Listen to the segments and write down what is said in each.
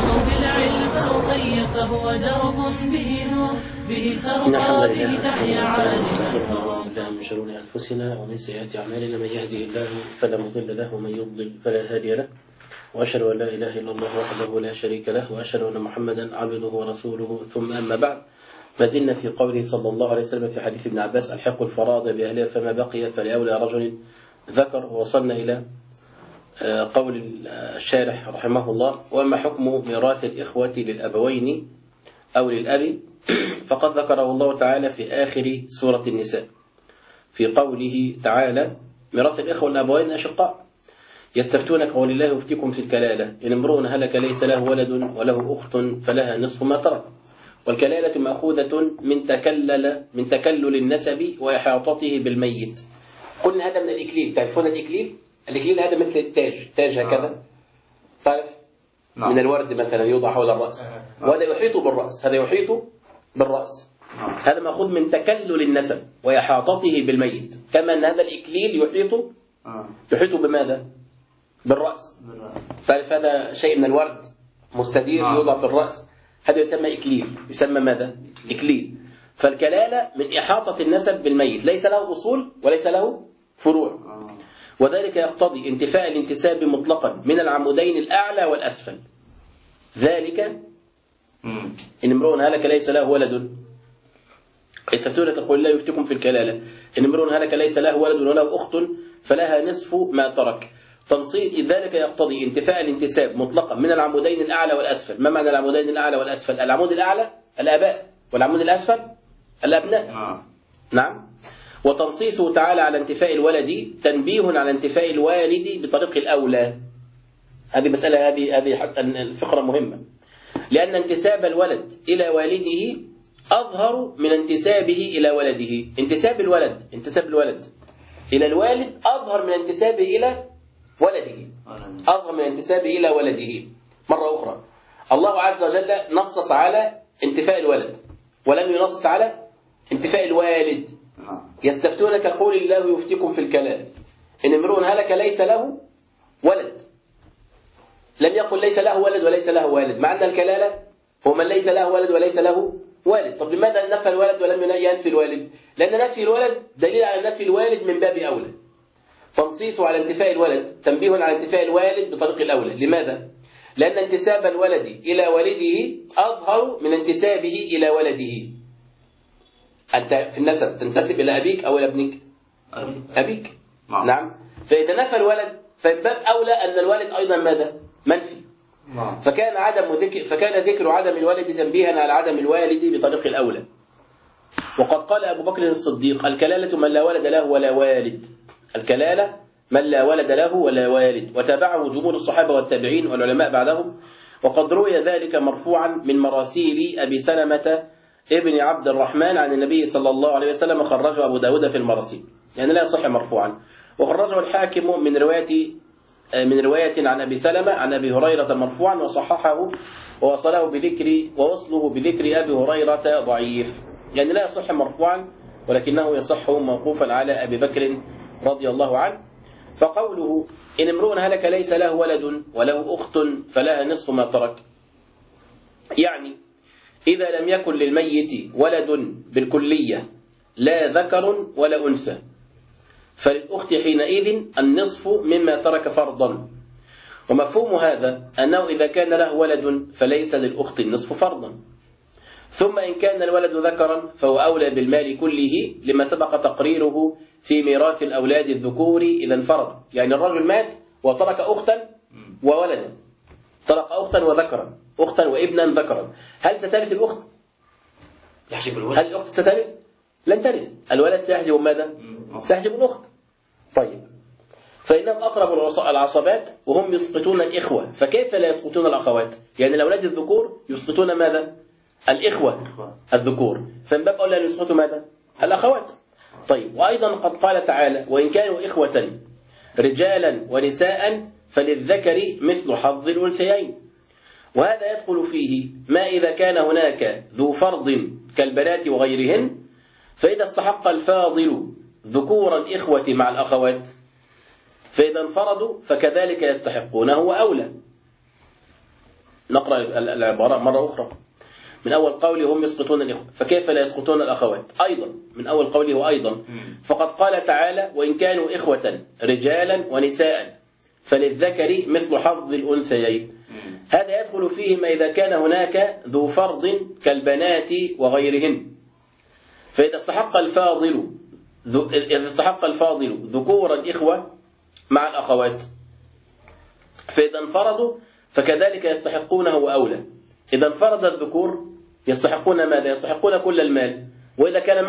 أو بالعلم أخي فهو درب به نور به ترقى به تحيا عالما. من شرور أنفسنا ومن سيئات أعمالنا من يهده الله فلا مضل له ومن يضلل فلا هادي له وأشهد أن لا إله إلا الله وحده لا شريك له وأشهد أن محمدا عبده ورسوله ثم أما بعد. ما زلنا في قوله صلى الله عليه وسلم في حديث ابن عباس الحق الفرائض بأهلها فما بقي فلأولى رجل ذكر. ووصلنا إلى قول الشارح رحمه الله: وأما حكم ميراث الإخوة للأبوين أو للأب فقد ذكره الله تعالى في آخر سورة النساء في قوله تعالى: ميراث الإخوة والأبوين أشقاء يستفتونك قول الله يفتيكم في الكلالة إن امرؤ هلك ليس له ولد وله أخت فلها نصف ما ترك. والكلالة مأخوذة من تكلل النسب وإحاطته بالميت. قلنا هذا من الإكليل. تعرفون الإكليل؟ الإكليل هذا مثل التاج هكذا، تعرف؟ من الورد مثلا يوضع حول الرأس، وهذا يحيط بالرأس، هذا يحيط بالرأس. هذا مأخوذ من تكلل النسب وإحاطته بالميت، كما أن هذا الإكليل يحيط بماذا؟ بالرأس. تعرف هذا شيء من الورد مستدير يوضع في الرأس، هذا يسمى إكليل. يسمى ماذا؟ إكليل. فالكلالة من إحاطة النسب بالميت، ليس له أصول وليس له فروع، وذلك يقتضي انتفاء الانتساب مطلقا من العمودين الأعلى والأسفل. ذلك إن امرؤ هلك ليس له ولد يستفتونك تقول الله يفتيكم في الكلالة إن امرؤ هلك ليس له ولد وله أخت فلها نصف ما ترك. تنصيص ذلك يقتضي انتفاء الانتساب مطلقا من العمودين الأعلى والأسفل. ما معنى العمودين الأعلى والأسفل؟ العمود الأعلى الآباء والعمود الأسفل الأبناء. نعم. وتنصيصه تعالى على انتفاء الولد تنبيه على انتفاء الوالد بطريق الأولى. هذه مسألة، هذه الفقرة مهمة، لأن انتساب الولد إلى والده أظهر من انتسابه إلى ولده. انتساب الولد إلى الوالد أظهر من انتسابه إلى ولده، أظهر من انتسابه إلى ولده. مرة أخرى، الله عز وجل نصص على انتفاء الولد ولم ينصص على انتفاء الوالد. يستفتونك قول الله يفتيكم في الكلالة إن امرؤ هلك ليس له ولد، لم يقل ليس له ولد وليس له والد. معنى الكلالة هو من ليس له ولد وليس له والد. طب لماذا نفى الولد ولم ينفي الوالد؟ لأن نفي الولد دليل على نفي الوالد من باب أولى. تنصيصه على انتفاء الولد تنبيه على انتفاء الوالد بطريق الأولى. لماذا؟ لأن انتساب الولد إلى والده أظهر من انتسابه إلى ولده. أنت في النسب تنتسب إلى أبيك أو إلى ابنك؟ أبيك. نعم. فإذا نفى الولد فباب أولى أن الوالد أيضا ماذا؟ منفي. فكان ذكر عدم الولد تنبيها على عدم الوالد بطريق الأولى. وقد قال أبو بكر الصديق: الكلالة من لا ولد له ولا والد. الكلالة من لا ولد له ولا والد. وتابعه جمهور الصحابة والتابعين والعلماء بعدهم. وقد روي ذلك مرفوعا من مراسيل أبي سلمة ابن عبد الرحمن عن النبي صلى الله عليه وسلم، خرجه أبو داود في المراسيل، يعني لا يصح مرفوعا. وخرجه الحاكم من رواية عن أبي سلمة عن أبي هريرة مرفوعا، وصححه ووصله بذكر أبي هريرة ضعيف، يعني لا يصح مرفوعا ولكنه يصح موقوفا على أبي بكر رضي الله عنه. فقوله إن امرؤ هلك ليس له ولد وله أخت فلها نصف ما ترك، يعني إذا لم يكن للميت ولد بالكلية لا ذكر ولا أنثى فللأخت حينئذ النصف مما ترك فرضا. ومفهوم هذا أنه إذا كان له ولد فليس للأخت النصف فرضا. ثم إن كان الولد ذكرا فهو أولى بالمال كله لما سبق تقريره في ميراث الأولاد الذكور إذا انفرد. يعني الرجل مات وترك أختا وولدا، ترك أختا وذكرا، أختا وابنا ذكرا، هل سترث الأخت؟ هل الأخت سترث؟ لن ترث. الولد سيحجب ماذا؟ سيحجب الأخت. طيب، فإنهم أقرب العصبات وهم يسقطون الإخوة، فكيف لا يسقطون الأخوات؟ يعني الأولاد الذكور يسقطون ماذا؟ الإخوة الذكور، فمن باب أولى أن يسقطوا ماذا؟ الأخوات. طيب، وأيضا قد قال تعالى: وإن كانوا إخوة رجالا ونساء فللذكر مثل حظ الأنثيين. وهذا يدخل فيه ما إذا كان هناك ذو فرض كالبنات وغيرهن، فإذا استحق الفاضل ذكور الإخوة مع الأخوات فإذا انفردوا فكذلك يستحقونه وأولى. نقرأ العبارة مرة أخرى. من أول قوله هم يسقطون الإخوة فكيف لا يسقطون الأخوات؟ أيضا من أول قوله وأيضا فقد قال تعالى وإن كانوا إخوة رجالا ونساء فللذكر مثل حظ الأنثيين. هذا يدخل فيه ما إذا كان هناك ذو فرض كالبنات وغيرهن. فإذا استحق الفاضل ذكورا إخوة مع الأخوات فإذا انفردوا فكذلك يستحقونه وأولى. إذا انفرد الذكور يستحقون ماذا؟ يستحقون كل المال. وإذا كان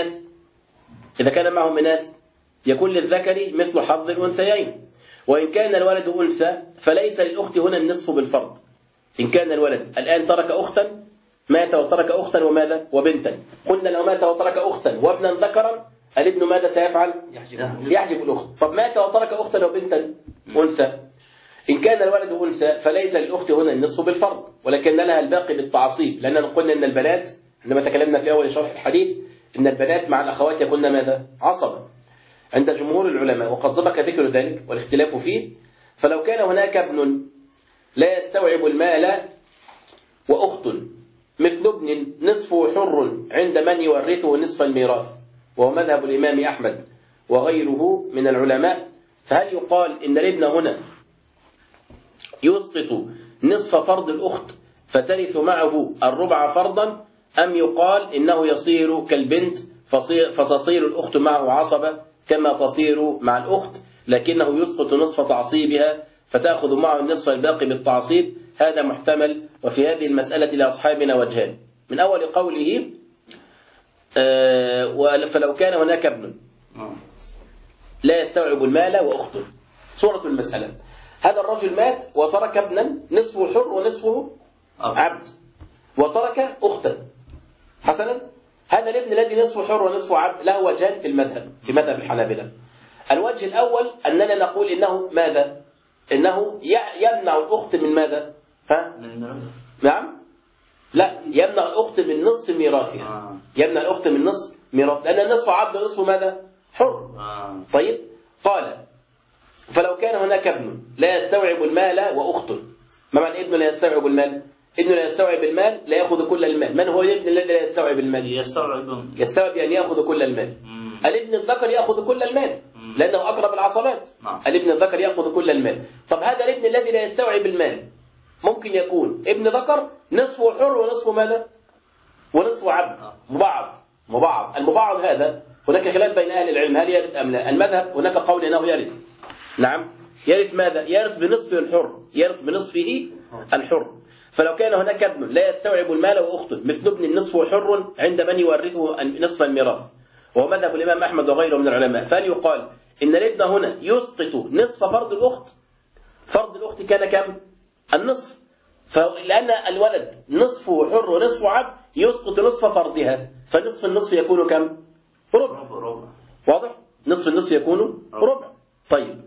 معهم إناث يكون للذكر مثل حظ الأنثيين. وإن كان الولد أنثى فليس للأخت هنا النصف بالفرض. إن كان الولد الآن ترك أختا مات وترك أختا وماذا؟ وبنتا. قلنا لو مات وترك أختا وابنا ذكرا الابن ماذا سيفعل؟ يحجب الأخت. طب مات وترك أختا وبنتا أنثى. إن كان الولد أنثى فليس للأخت هنا النصف بالفرض ولكن لها الباقي بالتعصيب. لأننا قلنا أن البنات عندما تكلمنا في أول شرح الحديث أن البنات مع الأخوات يكون ماذا؟ عصبا عند جمهور العلماء وقد سبق ذكر ذلك والاختلاف فيه. فلو كان هناك ابن لا يستوعب المال وأخت مثل ابن نصفه حر عند من يورثه نصف الميراث وهو مذهب الإمام أحمد وغيره من العلماء فهل يقال إن الابن هنا يسقط نصف فرض الأخت فترث معه الربع فرضا أم يقال إنه يصير كالبنت فتصير الأخت معه عصبة كما تصير مع الأخت لكنه يسقط نصف تعصيبها فتأخذ معه النصف الباقي بالتعصيب؟ هذا محتمل. وفي هذه المسألة لأصحابنا وجهان. من أول قوله فلو كان هناك ابن لا يستوعب المال وأخت. صورة المسألة هذا الرجل مات وترك ابنا نصفه حر ونصفه عبد وترك أختا. حسنا هذا الابن الذي نصفه حر ونصفه عبد له وجهان في مذهب الحنابلة. الوجه الأول أننا نقول إنه ماذا؟ إنه يمنع الأخت من ماذا؟ نعم لا يمنع الأخت من نصف ميراثها. يمنع الأخت من نصف ميراث لأن نصف عبد ونصف ماذا؟ حر. طيب قال فلو كان هناك ابن لا يستوعب المال وأخت. ما معنى ابن لا يستوعب المال؟ ابن لا يستوعب المال لا يأخذ كل المال. من هو الابن الذي لا يستوعب المال؟ يستوعب يعني يأخذ كل المال. الابن الذكر يأخذ كل المال لأنه أقرب العصبات. الابن الذكر يأخذ كل المال. طب هذا الابن الذي لا يستوعب المال ممكن يكون ابن ذكر نصفه حر ونصفه ماذا؟ ونصفه عبد مبعض. المبعض هذا هناك خلاف بين أهل العلم هل يرث أم لا. المذهب هناك قول أنه يرث. نعم يرث ماذا؟ يرث بنصفه الحر. يرث بنصفه الحر. فلو كان هناك ابن لا يستوعب المال وأخت مثل ابن نصفه حر عند من يورثه نصف الميراث وهو مذهب الإمام أحمد وغيره من العلماء فهل يقال إن الابن هنا يسقط نصف فرض الأخت؟ فرض الأخت كان كم؟ النصف. لأن الولد نصفه حر ونصفه عبد يسقط نصف فرضها فنصف النصف يكون كم؟ ربع. واضح؟ نصف النصف يكون ربع. طيب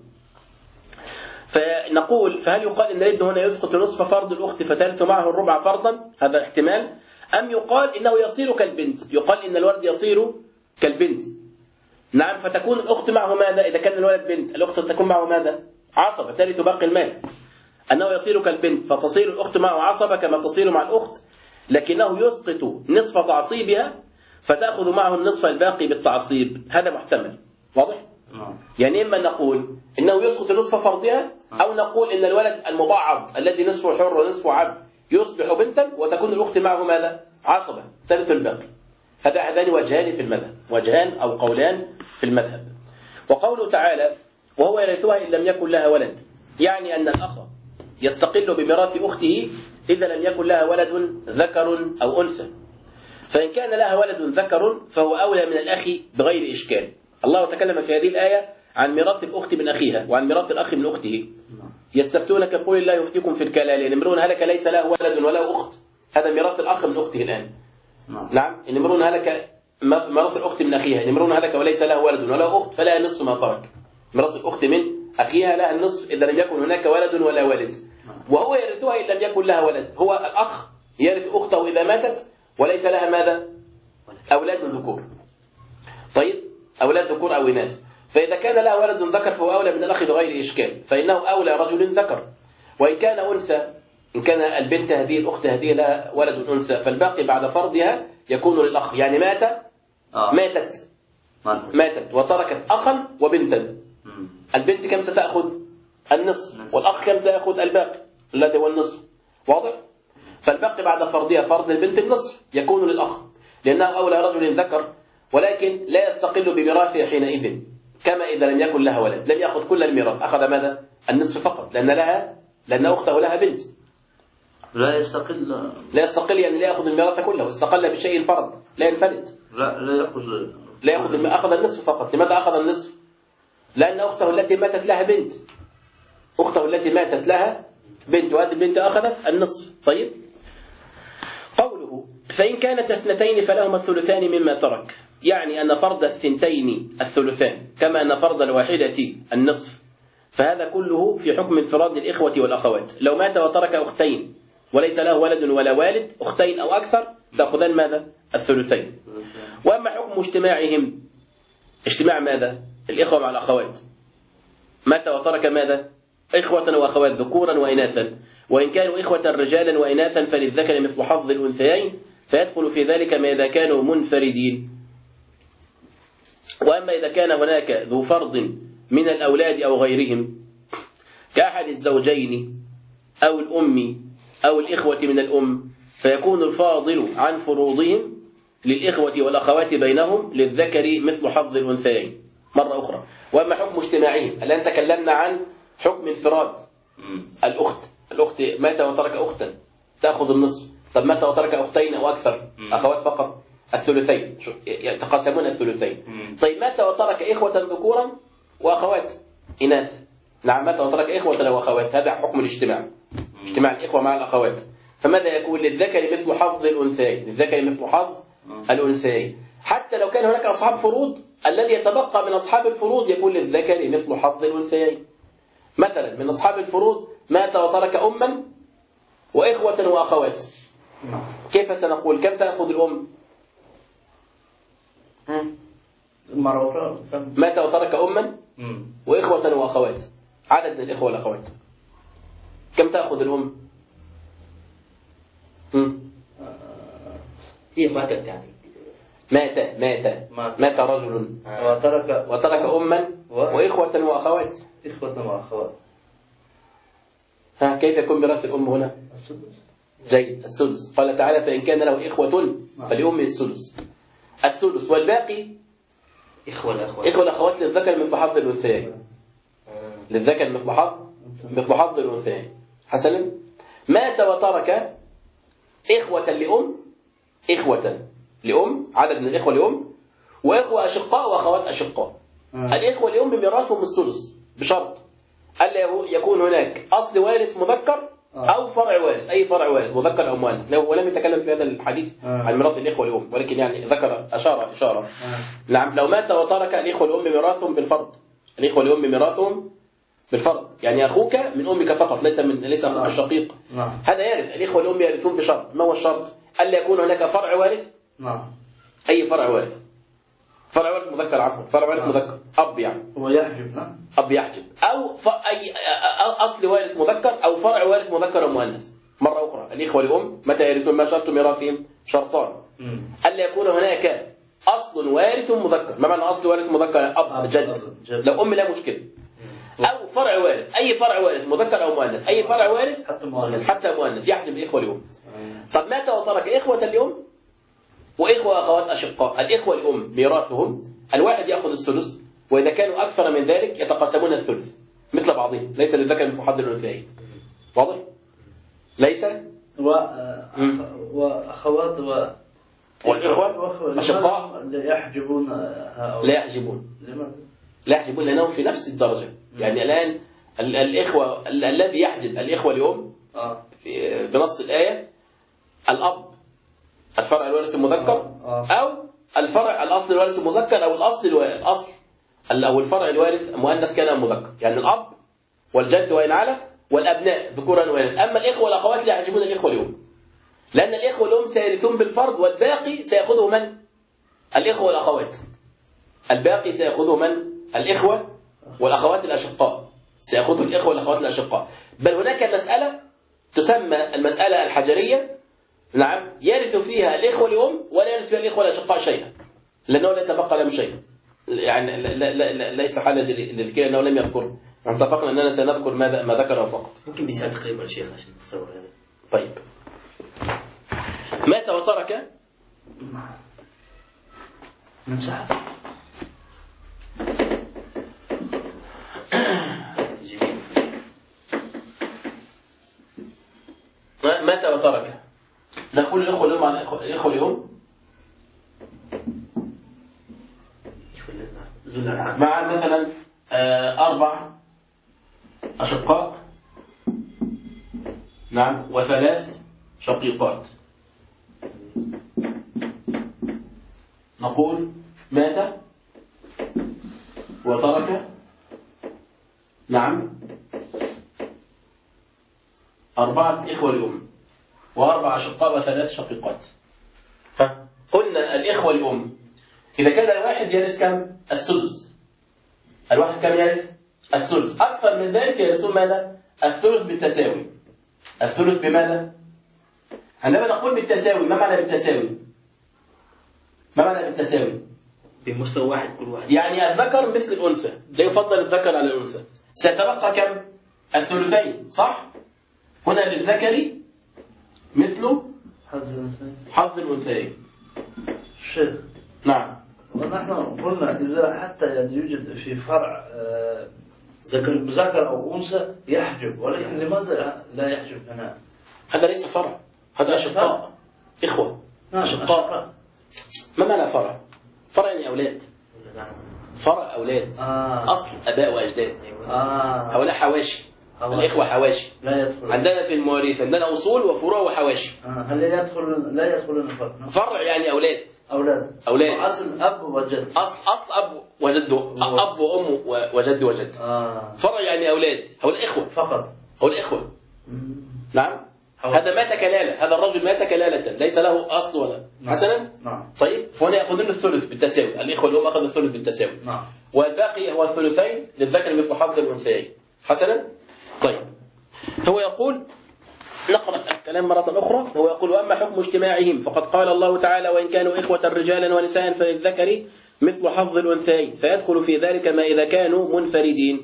فنقول فهل يقال إن الابن هنا يسقط نصف فرض الأخت فترث معه الربع فرضا؟ هذا احتمال. أم يقال إنه يصير كالبنت؟ يقال إن الولد يصير كالبنت. نعم فتكون الأخت معه ماذا؟ إذا كان الولد بنت الأخت تكون معه ماذا؟ عصبة ترث باقي المال. أنه يصير كالبنت فتصير الأخت معه عصبة كما تصير مع الأخت لكنه يسقط نصف تعصيبها فتأخذ معه النصف الباقي بالتعصيب. هذا محتمل. واضح؟ يعني إما نقول إنه يسقط نصف فرضها أو نقول إن الولد المبعض الذي نصفه حر ونصفه عبد يصبح بنتا وتكون الأخت معه ماذا؟ عصبة ترث الباقي. هذان وجهان في المذهب. وجهان أو قولان في المذهب. وقوله تعالى وهو يرثها إن لم يكن لها ولد يعني أن الأخ يستقل بميراث أخته إذا لم يكن لها ولد ذكر أو أنثى. فإن كان لها ولد ذكر فهو أولى من الأخ بغير إشكال. الله تكلم في هذه الآية عن ميراث الأخت من أخيها وعن ميراث الأخ من أخته. يستفتونك قل الله يفتيكم في الكلالة إن امرؤ هلك ليس له ولد ولا أخت. هذا ميراث الأخ من أخته الآن. نعم إن امرؤ هلك ميراث الأخت من أخيها إن امرؤ هلك وليس له ولد ولا أخت فلا نصف ما ترك. ميراث الأخت من أخيها لها النصف إذا لم يكن هناك ولد ولا والد. وهو يرثها إن لم يكن لها ولد. هو الأخ يرث أخته إذا ماتت وليس لها ماذا؟ أولاد ذكور. طيب أولاد ذكور أو إناث. فإذا كان لها ولد ذكر فهو أولى من الأخ بغير إشكال فإنه أولى رجل ذكر. وإن كان أنثى إن كان البنت هذه الأخت هذه لها ولد أنثى فالباقي بعد فرضها يكون للأخ. يعني ماتت وتركت أخا وبنتا، البنت كم ستأخذ؟ النصف، والأخ كم سيأخذ؟ الباقي الذي هو النصف. واضح؟ فالباقي بعد فرضها فرض البنت النصف يكون للأخ، لأنه أولى رجل ذكر، ولكن لا يستقل بميراثه حينئذ، كما إذا لم يكن لها ولد لم يأخذ كل الميراث، أخذ ماذا؟ النصف فقط، لأن أخته لها بنت. لا يستقل يعني لا يأخذ الميراث كله، استقل بشيء فرض لا ينفرد. لا يأخذ أخذ النصف فقط. لماذا أخذ النصف؟ لأن أخته التي ماتت لها بنت، وهذه البنت أخذت النصف. طيب، قوله فإن كانت اثنتين فلهما الثلثان مما ترك، يعني أن فرض الثنتين الثلثان كما أن فرض الواحدة النصف، فهذا كله في حكم انفراد الإخوة والأخوات. لو مات وترك أختين وليس له ولد ولا والد، أختين أو أكثر تأخذان ماذا؟ الثلثين. وأما حكم اجتماعهم، اجتماع ماذا؟ الإخوة مع الأخوات. مات وترك ماذا؟ إخوة وأخوات ذكورا وإناثا، وإن كانوا إخوة رجالا وإناثا فللذكر مثل حظ الأنثيين، فيدخل في ذلك ما إذا كانوا منفردين. وأما إذا كان هناك ذو فرض من الأولاد أو غيرهم كأحد الزوجين أو الأم أو الإخوة من الأم، فيكون الفاضل عن فروضهم للإخوة والأخوات بينهم للذكر مثل حظ الأنثيين مرة أخرى. وأما حكم اجتماعهم، الآن تكلمنا عن حكم انفراد الأخت مات وترك أختا تأخذ النصف. طب مات وترك أختين أو أكثر أخوات فقط الثلثين، يتقاسمون الثلثين. طيب مات وترك إخوة ذكورا وأخوات إناث، نعم مات وترك إخوة وأخوات، هذا حكم الاجتماع، اجتماع الإخوة مع الأخوات. فماذا يكون؟ للذكر مثل حظ الأنثيين، حتى لو كان هناك أصحاب فروض، الذي يتبقى من أصحاب الفروض يكون للذكر مثل حظ الأنثيين. مثلا من أصحاب الفروض مات وترك أما وإخوة وأخوات، كيف سنقول؟ كم سنأخذ الأم؟ مات وترك أما وإخوة وأخوات، عدد من الإخوة والأخوات، كم تأخذ الأم؟ هي ماتت يعني مات رجل وترك أما وإخوة وأخوات. كيف يكون ميراث الأم هنا؟ جيد، السدس. قال تعالى فإن كان له إخوة فلأمه السدس، والباقي إخوة الأخوات للذكر مثل حظ الأنثيين، مثل حظ الأنثيين. حسنا، مات وترك إخوة لأم، عدد من الإخوة لأم، وإخوة أشقاء وأخوات أشقاء. الإخوة لأم بميراثهم الثلث بشرط ألا يكون هناك أصل وارث مذكر أو فرع وارث، أي فرع وارث مذكر أو مؤنث. ولم يتكلم في هذا الحديث عن ميراث الإخوة لأم، ولكن يعني ذكر إشارة. نعم، لو مات وترك الإخوة لأم ميراثهم بالفرض، يعني أخوك من أمك فقط، ليس أخوك الشقيق، هذا يرث. الإخوة لأم يرثون بشرط، ما هو الشرط؟ ألا يكون هناك فرع وارث، أي فرع وارث، فرع وارث مذكر، أب يعني أب يحجب، أو أي أصل وارث مذكر أو فرع وارث مذكر ومؤنث. مرة أخرى، الإخوة لأم متى يرثون؟ ما شرط ميراثهم؟ شرطان، ألا يكون هناك أصل وارث مذكر. ما معنى أصل وارث مذكر؟ أب جد، لو أم لا مشكلة، أو فرع وارث، أي فرع وارث مذكر أو مؤنث، أي فرع وارث حتى مؤنث يحجب الإخوة لأم. طب مات وترك إخوة لأم وإخوة أخوات أشقاء، الإخوة لأم ميراثهم الواحد يأخذ الثلث، وإذا كانوا أكثر من ذلك يتقاسمون الثلث مثل بعضهم، ليس للذكر مثل حظ الأنثيين. واضح؟ ليس وأخوات والإخوة أشقاء لا يحجبون لأنهم في نفس الدرجة. يعني الآن الإخوة الذي يحجب الإخوة لأم بنص الآية الأب الفرع الوارث المذكر، أو الفرع الأصل الوارث المذكر، أو الأصل أو الفرع الوارث مؤنث كان مذكر، يعني الأب والجد وإن على والأبناء ذكورا وإناث. أما الإخوة والأخوات لا يحجبون الإخوة لأم، لأن الإخوة لأم سيرثون بالفرض، والباقي سيأخذه من؟ الإخوة والأخوات. الباقي سيأخذه من؟ الإخوة والأخوات الأشقاء، سيأخذه الإخوة والأخوات الأشقاء. بل هناك مسألة تسمى المسألة الحجرية. نعم، يرث فيها الإخوة لأم ولا يرث فيها الإخوة الأشقاء شيئا، لأنه لا يتبقى لهم شيء. يعني ليس حالا للكلا أنه لم يذكر. اتفقنا أننا سنذكر ما ذكره فقط. ممكن بيساعد تقريبا الشيخ عشان تصور هذا. طيب، مات وترك نمسحها. مات وترك، نقول الإخوة الأم عن الإخوة الأم مع مثلا 4 أشقاء، نعم، و3 شقيقات. نقول مات وترك، نعم، 4 إخوة لأم و4 أشقاء و3 شقيقات. قلنا الإخوة لأم إذا كان الواحد يرث كم؟ السدس. الواحد كم يرث؟ السدس. أكثر من ذلك يرثون ماذا؟ الثلث بالتساوي. الثلث بماذا؟ عندما نقول بالتساوي، ما معنى بالتساوي؟ ما معنى بالتساوي؟ بمستوى واحد كل واحد. يعني الذكر مثل الأنثى، لا يفضل الذكر على الأنثى. سيتبقى كم؟ الثلثين، صح؟ هنا للذكر مثل حظ الأنثيين. شيخ، نعم. ونحن قلنا إذا حتى يوجد في فرع ذكر أو أنثى يحجب، ولكن لماذا لا يحجب هنا؟ هذا ليس فرع، هذا أشقاء، إخوة، أشقاء. ما معنى فرع؟ فرع يعني أولاد. فرع أولاد، أصل أباء وأجداد. هؤلاء حواشي، الإخوة حواشي. لا يدخل. عندنا في المواريث عندنا أصول وفروع وحواشي. هل لا يدخلون فرع؟ فرع يعني أولاد. أولاد. أصل أب وجد. أصل أب وجد، أب وأم وجد وجد. فرع يعني أولاد، هؤلاء إخوة فقط. هؤلاء إخوة. نعم. هذا مات كلالة، هذا الرجل مات كلالة، ليس له أصل ولا. حسنا. نعم. طيب، فهنا يأخذون الثلث بالتساوي، الإخوة الأم أخذوا الثلث بالتساوي. نعم. والباقي هو الثلثين للذكر مثل حظ الأنثيين. حسنا. طيب، هو يقول، نقرأ الكلام مرة أخرى. هو يقول: وأما حكم اجتماعهم فقد قال الله تعالى: وإن كانوا إخوة رجالا ونساء فللذكر مثل حظ الأنثيين، فيدخل في ذلك ما إذا كانوا منفردين.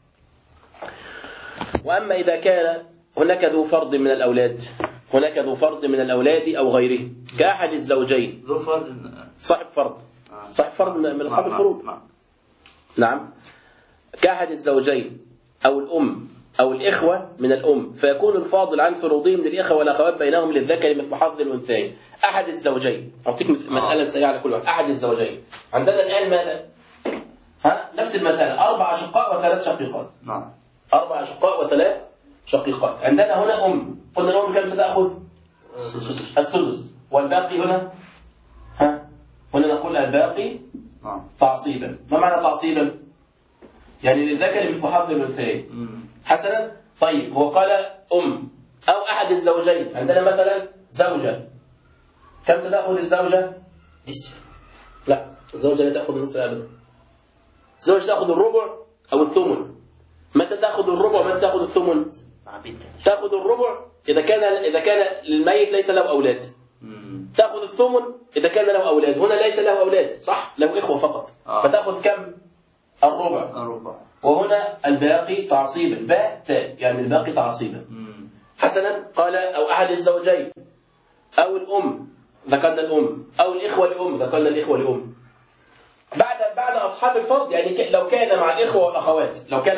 وأما إذا كان هناك ذو فرض من الأولاد، هناك ذو فرض من الأولاد أو غيره كأحد الزوجين. ذو فرض، صاحب فرض، صاحب فرض من أصحاب الفروض. نعم، كأحد الزوجين أو الأم أو الإخوة من الأم، فيكون الفاضل عن فروضهم للإخوة والأخوات بينهم للذكر مثل حظ الأنثيين. أحد الزوجين، أعطيك مسألة سريعة على كل واحد. أحد الزوجين، عندنا الآن ماذا؟ نفس المسألة، 4 أشقاء و3 شقيقات. نعم. 4 أشقاء و3 شقيقات. عندنا هنا أم، قلنا الأم كم ستأخذ؟ السدس. والباقي هنا هنا نقول الباقي تعصيبا. ما معنى تعصيبا؟ يعني للذكر مثل حظ الأنثيين. حسنا. طيب، هو قال أم أو أحد الزوجين. عندنا مثلا زوجة، كم ستأخذ الزوجة؟ نصف. لا، الزوجة لا تأخذ نصف أبدا. الزوجة تأخذ الربع أو الثمن. متى تأخذ الربع ومتى تأخذ الثمن؟ تأخذ الربع إذا كان للميت ليس له أولاد. تأخذ الثمن إذا كان له أولاد. هنا ليس له أولاد، صح؟ له إخوة فقط. فتأخذ كم؟ الربع. وهنا الباقي تعصيبا، باء تاء، يعني الباقي تعصيبا. حسنا. قال أو أحد الزوجين أو الأم، ذكرنا الأم، أو الإخوة لأم، ذكرنا الإخوة لأم. بعد أصحاب الفرض، يعني لو كان مع الإخوة والأخوات،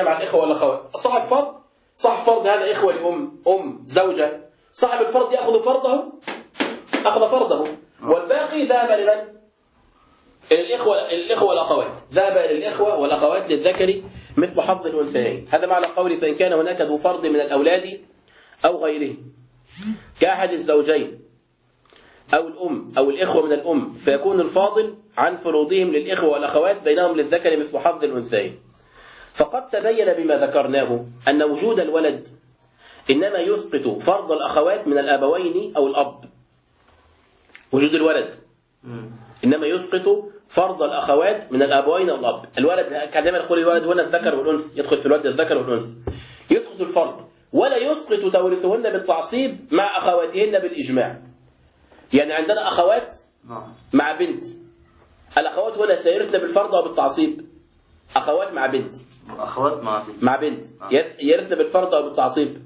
صاحب فرض هذا إخوة لأم، زوجة، صاحب الفرض يأخذ فرضه، أخذ فرضه، والباقي ذهب لمن؟ الإخوة والأخوات، ذهب للإخوة والأخوات للذكر مثل حظ الأنثيين. هذا معنى قولي: فإن كان هناك ذو فرض من الأولاد أو غيره كأحد الزوجين أو الأم أو الإخوة من الأم، فيكون الفاضل عن فروضهم للإخوة والأخوات بينهم للذكر مثل حظ الأنثيين. فقد تبين بما ذكرناه أن وجود الولد إنما يسقط فرض الأخوات من الأبوين أو الأب. وجود الولد إنما يسقط فرض الأخوات من الأبوين أو الأب. الولد كما نقول الولد هنا الذكر والأنثى، يدخل في الولد الذكر والأنثى، يسقط الفرض. ولا يسقط تورثهن بالتعصيب مع أخواتهن بالإجماع. يعني عندنا أخوات مع بنت، الأخوات هنا سيرثن بالفرض أو بالتعصيب؟ أخوات مع بنت، أخوات مع بنت يرثن بالفرض أو بالتعصيب؟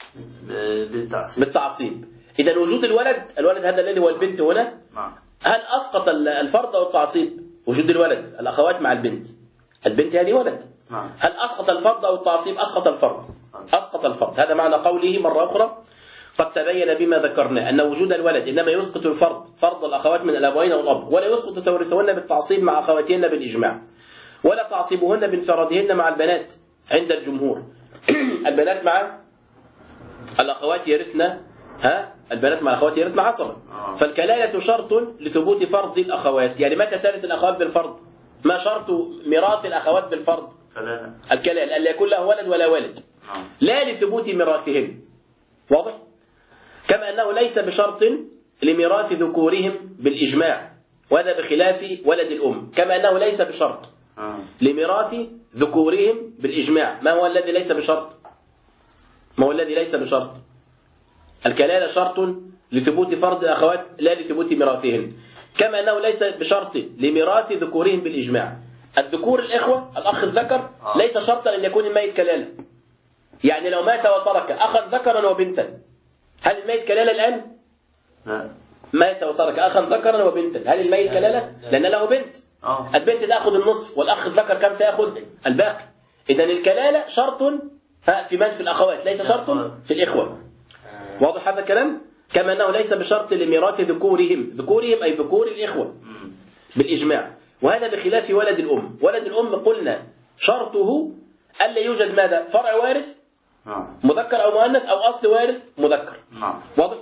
بالتعصيب. إذا وجود الولد هذا الذي هو البنت هنا، هل أسقط الفرض أو التعصيب؟ وجود الولد، الأخوات مع البنت هذه ولد، هل أسقط الفرض أو التعصيب؟ أسقط الفرض. أسقط الفرض. هذا معنى قوله مرة أخرى قد تبين بما ذكرنا أن وجود الولد إنما يسقط الفرض، فرض الأخوات من الأبوين والأب، ولا يسقط تورثهن بالتعصيب مع أخواتهن بالإجماع، ولا تعصيبهن بانفرادهن مع البنات عند الجمهور. البنات مع الأخوات يرثن، البنات مع الأخوات يرثن عصبا. فالكلالة شرط لثبوت فرض الأخوات. يعني متى ترث الأخوات بالفرض؟ ما شرط ميراث الأخوات بالفرض؟ الكلالة أن يكون له ولد ولا والد، لا لثبوت ميراثهن. واضح؟ كما أنه ليس بشرط لميراث ذكورهم بالإجماع، وهذا بخلاف ولد الأم. كما أنه ليس بشرط لميراث ذكورهم بالإجماع. ما هو الذي ليس بشرط؟ ما هو الذي ليس بشرط؟ الكلالة شرط لثبوت فرض الأخوات لا لثبوت ميراثهن. كما أنه ليس بشرط لميراث ذكورهم بالإجماع. الذكور الإخوة، الأخ الذكر ليس شرطا أن يكون الميت كلالة. يعني لو مات وترك أخا ذكرا وبنتا، هل الميت كلالة الآن؟ لا. مات وترك أخا ذكرا وبنتا، هل الميت كلالة؟ لأن له بنت. البنت تأخذ النصف والأخ الذكر كم سيأخذ؟ الباقي. إذن الكلالة شرط في من؟ في الأخوات، ليس شرط في الإخوة. واضح هذا الكلام؟ كما أنه ليس بشرط لميراث ذكورهم أي ذكور الإخوة بالإجماع. وهذا بخلاف ولد الأم. ولد الأم قلنا شرطه ألا يوجد ماذا؟ فرع وارث مذكر أو مؤنث أو أصل وارث مذكر. واضح؟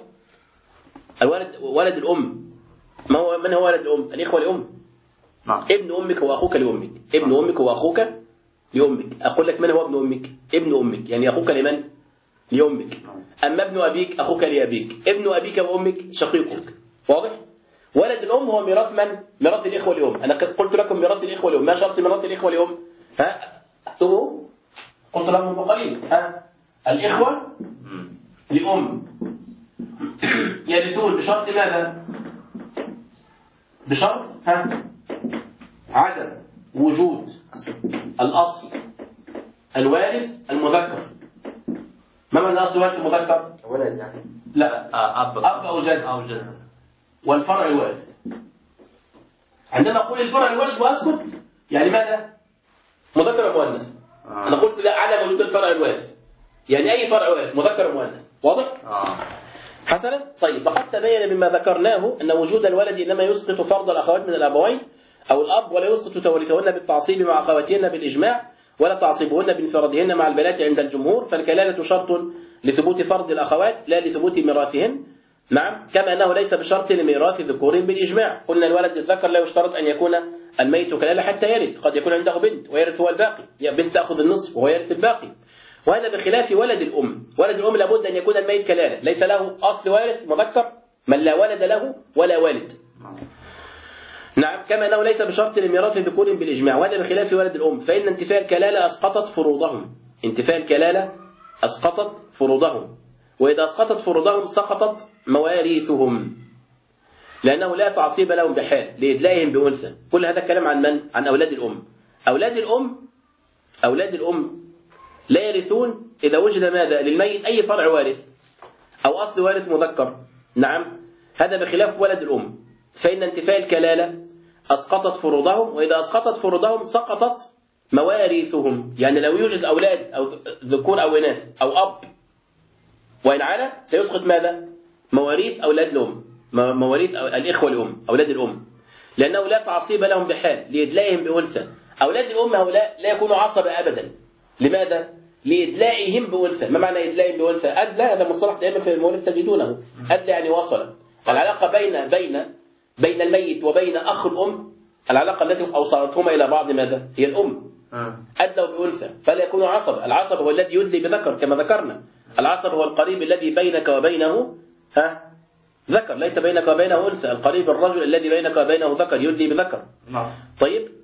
ولد الأم من هو ولد الأم؟ الإخوة لأم. ابن أمك وأخوك لأمك. ابن أمك وأخوك لأمك. أقول لك من هو ابن أمك؟ ابن أمك يعني أخوك لمن؟ لأمك. أما ابن أبيك أخوك لأبيك. ابن أبيك وأمك شقيقك. واضح؟ ولد الأم هو ميراث من؟ ميراث الإخوة لأم. أنا قلت لكم ميراث الإخوة لأم. ما شرط ميراث الإخوة لأم؟ اكتبوا. قلت لكم قليل. الإخوة لأم يرثون بشرط ماذا؟ بشرط عدم وجود الأصل الوارث المذكر. ما معنى الأصل الوارث المذكر؟ ولد يعني. لا، أب أو جد. والفرع الوارث. عندما أقول الفرع الوارث وأسكت يعني ماذا؟ مذكر ومؤنث. أنا قلت لا على وجود الفرع الوارث، يعني أي فرع وارث مذكر ومؤنث. واضح؟ حسنا. طيب، وقد تبين مما ذكرناه أن وجود الولد إنما يسقط فرض الأخوات من الأبوين أو الأب، ولا يسقط تورثهن بالتعصيب مع أخواتهن بالإجماع، ولا تعصيبهن بانفرادهن مع البنات عند الجمهور. فالكلالة شرط لثبوت فرض الأخوات لا لثبوت ميراثهن. نعم. كما أنه ليس بشرط لميراث ذكورهم بالإجماع. قلنا الولد الذكر لا يشترط أن يكون الميت كلالة حتى يرث. قد يكون عنده بنت ويرث هو الباقي، بنت تأخذ النصف وهو يرث الباقي. وهذا بخلاف ولد الأم. ولد الأم لابد أن يكون الميت كلالة، ليس له أصل وارث مذكر، من لا ولد له ولا والد. نعم. كما أنه ليس بشرط لميراث ذكورهم بالإجماع. وهذا بخلاف ولد الأم، فإن انتفاء الكلالة أسقطت فروضهم. انتفاء الكلالة أسقطت فروضهم، وإذا أسقطت فروضهم سقطت مواريثهم، لأنه لا تعصيب لهم بحال لإدلائهم بأنثى. كل هذا الكلام عن من؟ عن أولاد الأم. أولاد الأم لا يرثون إذا وجد ماذا؟ للميت أي فرع وارث أو أصل وارث مذكر. نعم. هذا بخلاف ولد الأم، فإن انتفاء الكلالة أسقطت فروضهم، وإذا أسقطت فروضهم سقطت مواريثهم. يعني لو يوجد أولاد أو ذكور أو إناث أو أب وإن علا سيسقط ماذا؟ مواريث أولاد الأم، مواريث الإخوة الأم، أولاد الأم، لأنه لا تعصيب لهم بحال لإدلائهم بأنثى. أولاد الأم هؤلاء لا يكونوا عصبة أبدا. لماذا؟ لإدلائهم بأنثى. ما معنى إدلائهم بأنثى؟ أدلى هذا مصطلح دائما في المواريث تجدونه. أدلى يعني وصل. العلاقة بين الميت وبين أخ الأم، العلاقة التي أوصلتهما إلى بعض ماذا؟ هي الأم. أدلوا بأنثى فلا يكونوا عصبة. العصب هو الذي يدلي بذكر كما ذكرنا. العصب هو القريب الذي بينك وبينه ذكر، ليس بينك وبينه أنثى. القريب الرجل الذي بينك وبينه ذكر يدلي بذكر. طيب،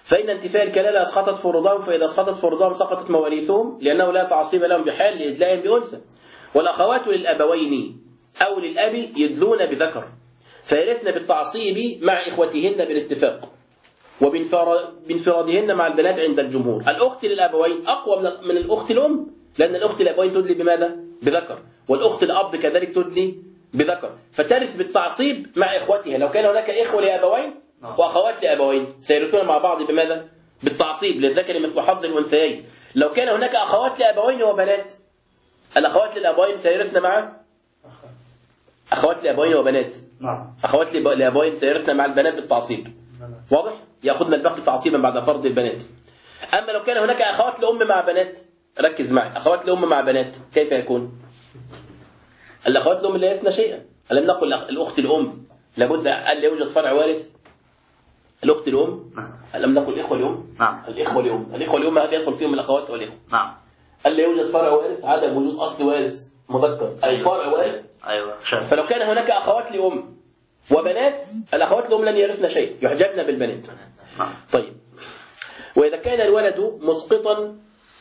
فإن انتفاء الكلالة أسقطت فروضهم، فإذا أسقطت فروضهم سقطت مواريثهم، لأنه لا تعصيب لهم بحال لإدلائهم بأنثى. والأخوات للأبوين أو للأب يدلون بذكر فيرثن بالتعصيب مع إخوتهن بالاتفاق، وبانفرادهن مع البنات عند الجمهور. الأخت للأبوين أقوى من الأخت الأم، لأن الأخت للأبوين تدلي بماذا؟ بذكر، والأخت الأب كذلك تدلي بذكر، فترث بالتعصيب مع إخوتها. لو كان هناك إخوة لأبوين وأخوات لأبوين سيرثون مع بعض بماذا؟ بالتعصيب، للذكر مثل حظ الأنثيين. لو كان هناك أخوات لأبوين وبنات، الأخوات للأبوين سيرثن مع أخوات لأبوين وبنات، أخوات لأبوين سيرثن مع البنات بالتعصيب. واضح؟ يأخذنا الباقي تعصيبا بعد فرض البنات. أما لو كان هناك أخوات لأم مع بنات، ركز معي، أخوات لأم مع بنات كيف يكون؟ الأخوات لأم لا يرثن شيئا. ألم نقل الأخت الأم لابد أن لا يوجد فرع وارث؟ الأخت الأم ألم نقل الإخوة الأم؟ نعم. الإخوة الأم هل يدخل فيهم الأخوات والإخوة؟ نعم. ألا يوجد فرع وارث؟ عدم وجود أصل وارث مذكر أي فرع وارث. أيوة. فلو كان هناك أخوات لأم وبنات، الأخوات لأم لن يرثن شيء، يحجبن بالبنات. طيب، وإذا كان الولد مسقطا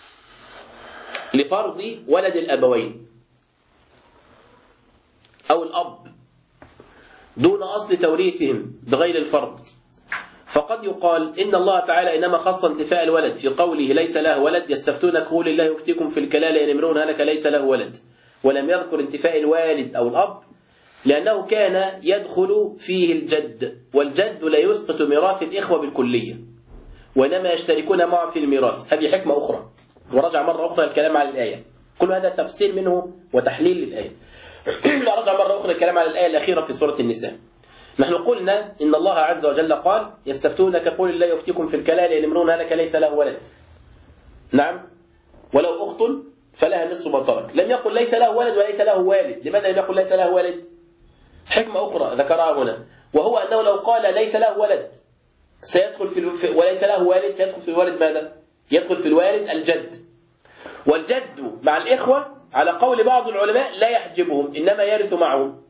لفرض ولد الأبوين أو الأب دون أصل توريثهم بغير الفرض، فقد يقال إن الله تعالى إنما خص انتفاء الولد في قوله ليس له ولد يستفتونك قل الله يفتيكم في الكلالة إن امرؤ هلك ليس له ولد، ولم يذكر انتفاء الوالد أو الأب لأنه كان يدخل فيه الجد، والجد لا يسقط ميراث الإخوة بالكلية وإنما يشتركون معه في الميراث. هذه حكمة أخرى، ورجع مرة أخرى الكلام على الآية، كل هذا تفسير منه وتحليل للآية. رجع مرة أخرى الكلام على الآية الأخيرة في سورة النساء. نحن قلنا إن الله عز وجل قال يستفتونك قل الله يفتيكم في الكلالة إن امرؤ هلك ليس له ولد. نعم، ولو أخت فلها نصف ما ترك. لم يقل ليس له ولد وليس له والد. لماذا لم يقل ليس له والد؟ حكمة أخرى ذكرها هنا، وهو أنه لو قال ليس له ولد سيدخل وليس له والد سيدخل في الوالد ماذا؟ يدخل في الوالد الجد، والجد مع الإخوة على قول بعض العلماء لا يحجبهم، إنما يرث معهم.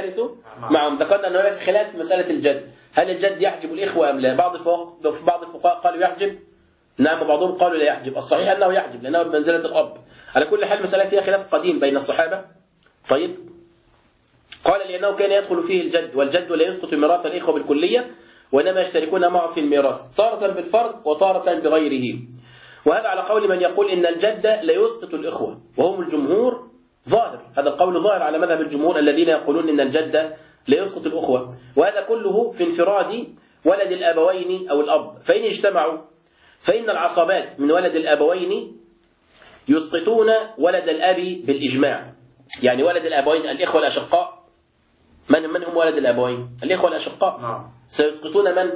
ذكرنا أن هناك خلاف في مسألة الجد، هل الجد يحجب الإخوة أم لا؟ بعض الفقهاء قالوا يحجب، نعم، وبعضهم قالوا لا يحجب. الصحيح أنه يحجب لأنه بمنزلة الأب. على كل حال مسألة فيها خلاف قديم بين الصحابة. طيب، قال لأنه كان يدخل فيه الجد، والجد لا يسقط ميراث الإخوة بالكلية وإنما يشتركون معه في الميراث تارة بالفرض وتارة بغيره. وهذا على قول من يقول إن الجد لا يسقط الإخوة، وهم الجمهور ظاهر، هذا القول ظاهر على مذهب الجمهور الذين يقولون إن الجد لا يسقط الأخوة، وهذا كله في انفراد ولد الأبوين أو الأب. فإن اجتمعوا فإن العصبات من ولد الأبوين يسقطون ولد الأب بالإجماع. يعني ولد الأبوين الإخوة الأشقاء، من هم ولد الأبوين؟ الإخوة الأشقاء. سيسقطون من؟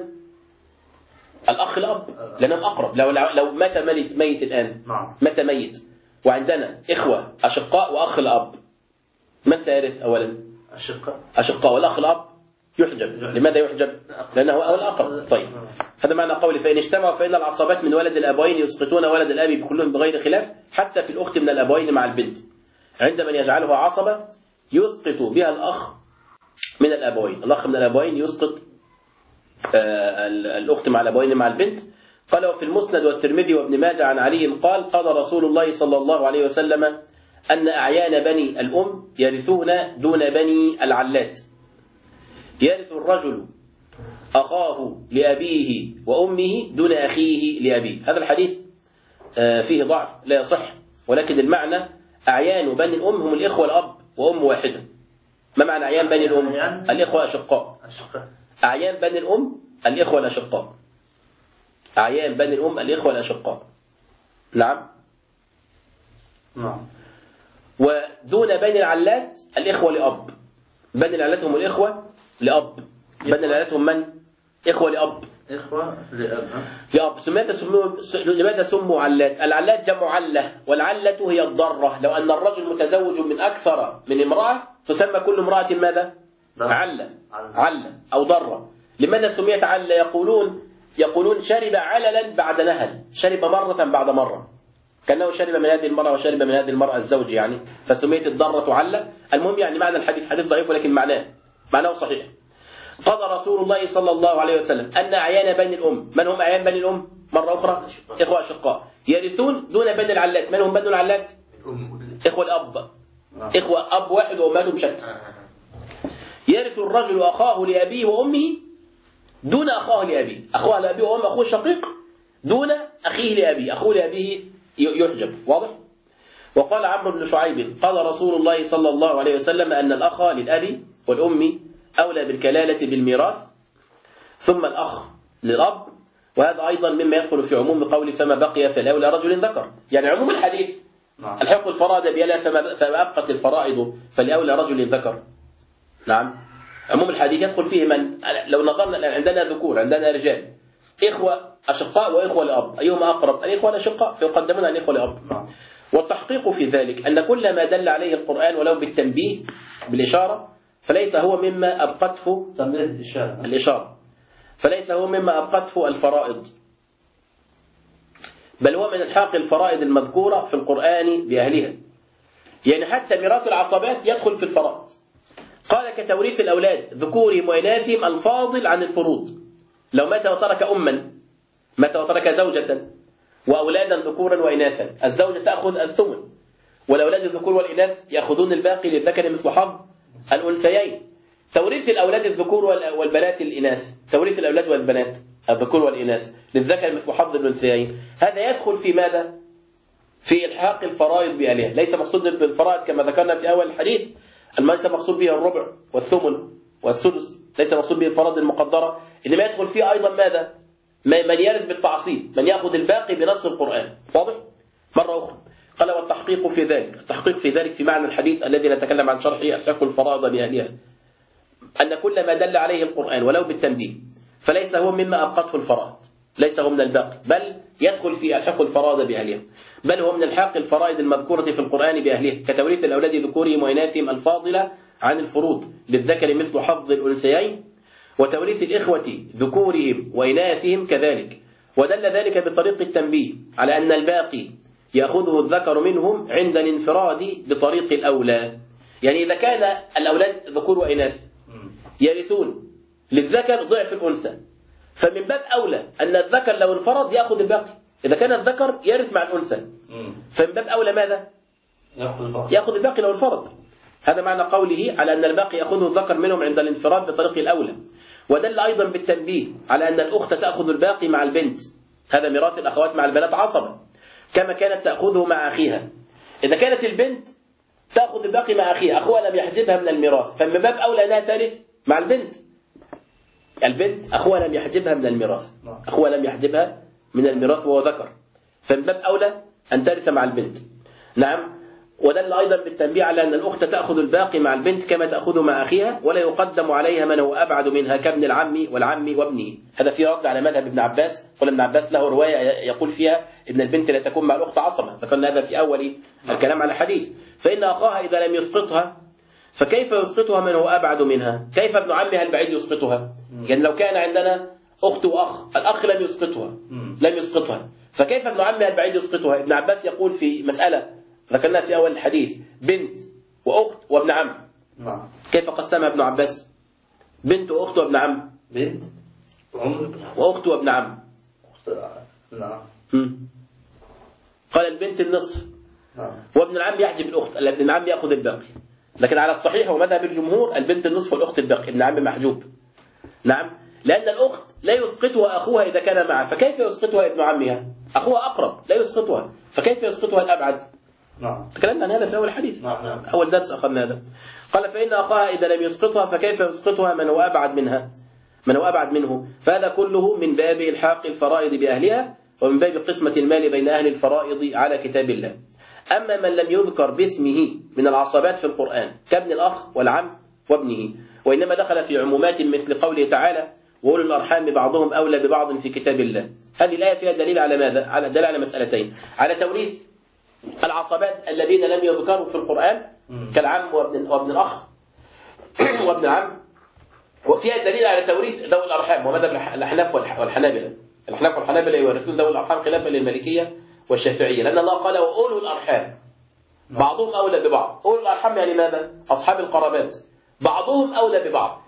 الأخ الأب، لأنهم أقرب. لو مات ميت الآن، مات ميت وعندنا إخوة أشقاء وأخ الأب، من سيرث أولا؟ أشقاء، والأخ الأب يحجب. لماذا يحجب؟ لأنه هو الأقرب. طيب، هذا معنى قولي فإن اجتمعوا فإن العصبات من ولد الأبوين يسقطون ولد الأب كلهم بغير خلاف، حتى في الأخت من الأبوين مع البنت، عند من يجعلها عصبة يسقط بها الأخ من الأبوين. الأخ من الأبوين يسقط الأخت مع الأبوين مع البنت. قال في المسند والترمذي وابن ماجه عن علي قال رسول الله صلى الله عليه وسلم أن أعيان بني الأم يرثون دون بني العلات، يرث الرجل أخاه لأبيه وأمه دون أخيه لأبيه. هذا الحديث فيه ضعف لا يصح، ولكن المعنى أعيان بني الأم هم الإخوة الأب وأم واحدة. ما معنى أعيان بني الأم؟ الإخوة أشقاء. أعيان بني الأم الإخوة الأشقاء. أعيان بني الأم الإخوة الأشقاء. نعم. ودون بني العلات الإخوة لأب. بني العلات هم الإخوة لأب. بني العلات هم من؟ إخوة لأب. إخوة لأب. لماذا سموا علات؟ العلات جمع علة، والعلة هي الضرة. لو أن الرجل متزوج من أكثر من امرأة تسمى كل امرأة ماذا؟ علة أو ضرة. لماذا سميت علة؟ يقولون شرب عللا بعد نهل، شرب مرة بعد مرة، كأنه شرب من هذه المرأة وشرب من هذه المرأة الزوج يعني، فسميت الضرة علة. المهم يعني معنى الحديث حديث ضعيف ولكن معناه صحيح. قضى رسول الله صلى الله عليه وسلم أن أعيان بني الأم، من هم أعيان بني الأم؟ مرة أخرى إخوة أشقاء يرثون دون بني العلات، من هم بني العلات؟ إخوة الأب، إخوة أب واحد وأمهاتهم شتى. يرث الرجل أخاه لأبيه وأمه دون أخاه لأبيه، أخوه لأبيه وأمه أخوه الشقيق دون أخيه لأبيه، أخوه لأبيه يحجب. واضح؟ وقال عمرو بن شعيب قال رسول الله صلى الله عليه وسلم أن الأخ للأب والأم أولى بالكلالة بالميراث ثم الأخ للأب، وهذا أيضا مما يدخل في عموم قول فما بقي فالأولى رجل ذكر، يعني عموم الحديث الحق الفرائض بيلا فما أبقت الفرائض فالأولى رجل ذكر. نعم، عموم الحديث يدخل فيه من، لو نظرنا عندنا ذكور عندنا رجال إخوة أشقاء وإخوة لأب، أيهما أقرب؟ الإخوة الأشقاء، فيقدمون الإخوة لأب. والتحقيق في ذلك أن كل ما دل عليه القرآن ولو بالتنبيه بالإشارة فليس هو مما أبقته الإشارة، فليس هو مما أبقته الفرائض، بل هو من الحاق الفرائض المذكورة في القرآن بأهلها، يعني حتى ميراث العصبات يدخل في الفرائض. قال كتوريث الأولاد ذكورهم وإناثهم الفاضل عن الفروض، لو مات وترك أما، مات وترك زوجة وأولادا ذكورا وإناثا، الزوجة تأخذ الثمن، والأولاد الذكور والإناث يأخذون الباقي للذكر مثل حظ الأنثيين. توريث الأولاد الذكور والبنات الإناث، توريث الأولاد والبنات الذكور والإناث للذكر مثل حظ الأنثيين، هذا يدخل في ماذا؟ في إلحاق الفرائض بأهلها. ليس مقصود بالفرائض كما ذكرنا في أول الحديث، ليس مقصود به الربع والثمن والسدس، ليس مقصود به الفرائض المقدرة، إنما يدخل فيه أيضا ماذا؟ من يرد بالتعصيب، من يأخذ الباقي بنص القرآن. واضح؟ مرة أخرى قال والتحقيق في ذلك، التحقيق في ذلك في معنى الحديث الذي نتكلم عن شرحه الحق الفرائض بأهلها، أن كل ما دل عليه القرآن ولو بالتنبيه فليس هو مما أبقته الفرائض، ليس هو من الباقي، بل يدخل في الحق الفرائض بأهلها، بل هو من الحق الفرائض المذكورة في القرآن بأهلها، كتوريث الأولاد ذكورهم وإناثهم الفاضلة عن الفروض للذكر مثل حظ الأنثيين، وتوريث الإخوة ذكورهم وإناثهم كذلك، ودل ذلك بطريق التنبيه على أن الباقي يأخذه الذكر منهم عند الانفراد بطريق الأولى. يعني إذا كان الأولاد ذكور وإناث يرثون للذكر ضعف الأنثى، فمن باب أولى أن الذكر لو انفرد يأخذ الباقي، إذا كان الذكر يرث مع الأنثى فمن باب أولى ماذا؟ يأخذ الباقي لو انفرد. هذا معنى قوله على أن الباقي يأخذه الذكر منهم عند الانفراد بطريق الأولى. ودل أيضا بالتنبيه على أن الأخت تأخذ الباقي مع البنت، هذا ميراث الأخوات مع البنات عصبة كما كانت تأخذه مع أخيها. إذا كانت البنت تأخذ الباقي مع أخيها، أخوها لم يحجبها من الميراث، فمن باب أولى أنها ترث مع البنت. البنت أخوها لم يحجبها من الميراث، أخوها لم يحجبها من الميراث وهو ذكر، فمن باب أولى أن ترث مع البنت. نعم. ودل أيضا بالتنبيه على أن الأخت تأخذ الباقي مع البنت كما تأخذ مع أخيها، ولا يقدم عليها من هو أبعد منها كابن العم والعم وابنه. هذا في رد على مذهب ابن عباس، وابن عباس له رواية يقول فيها إن البنت لا تكون مع الأخت عصبة، فكان هذا في أول الكلام على الحديث. فإن أخاها إذا لم يسقطها فكيف يسقطها من هو أبعد منها؟ كيف ابن عمها البعيد يسقطها؟ يعني لو كان عندنا أخت وأخ، الأخ لم يسقطها، فكيف ابن عمها البعيد يسقطها؟ ابن عباس يقول في مسألة ذكرناها في أول الحديث، بنت وأخت وابن عم. كيف قسمها ابن عباس؟ بنت وأخت وابن عم. بنت وأخت وابن عم. نعم. قال البنت النصف، وابن العم يحجب الأخت، ابن العم يأخذ الباقي. لكن على الصحيح ومذهب الجمهور البنت النصف والأخت الباقي، ابن العم محجوب. نعم، لأن الأخت لا يسقطها أخوها إذا كان معه، فكيف يسقطها ابن عمها؟ أخوها أقرب لا يسقطها، فكيف يسقطها الأبعد؟ تكلمنا عن هذا في أول الحديث. أول درس أخذنا هذا. قال فإن أخاها إذا لم يسقطها فكيف يسقطها من هو أبعد منها، من هو أبعد منه. فهذا كله من باب إلحاق الفرائض بأهلها، ومن باب قسمة المال بين أهل الفرائض على كتاب الله. أما من لم يذكر باسمه من العصبات في القرآن كابن الأخ والعم وابنه، وإنما دخل في عمومات مثل قوله تعالى وأولو الأرحام بعضهم أولى ببعض في كتاب الله. هذه الآية فيها دليل على ماذا؟ على دليل على مسألتين: على توريث العصبات الذين لم يذكروا في القرآن كالعم وابن الأخ وابن عم، وفيها دليل على توريث ذوي الأرحام، ومذهب الأحناف والحنابلة. الأحناف والحنابلة يورثون ذوي الأرحام خلافا للمالكية والشافعية، لأن الله قال وأولو الأرحام بعضهم أولى ببعض. أولو الأرحام يعني ماذا؟ أصحاب القرابات، بعضهم أولى ببعض.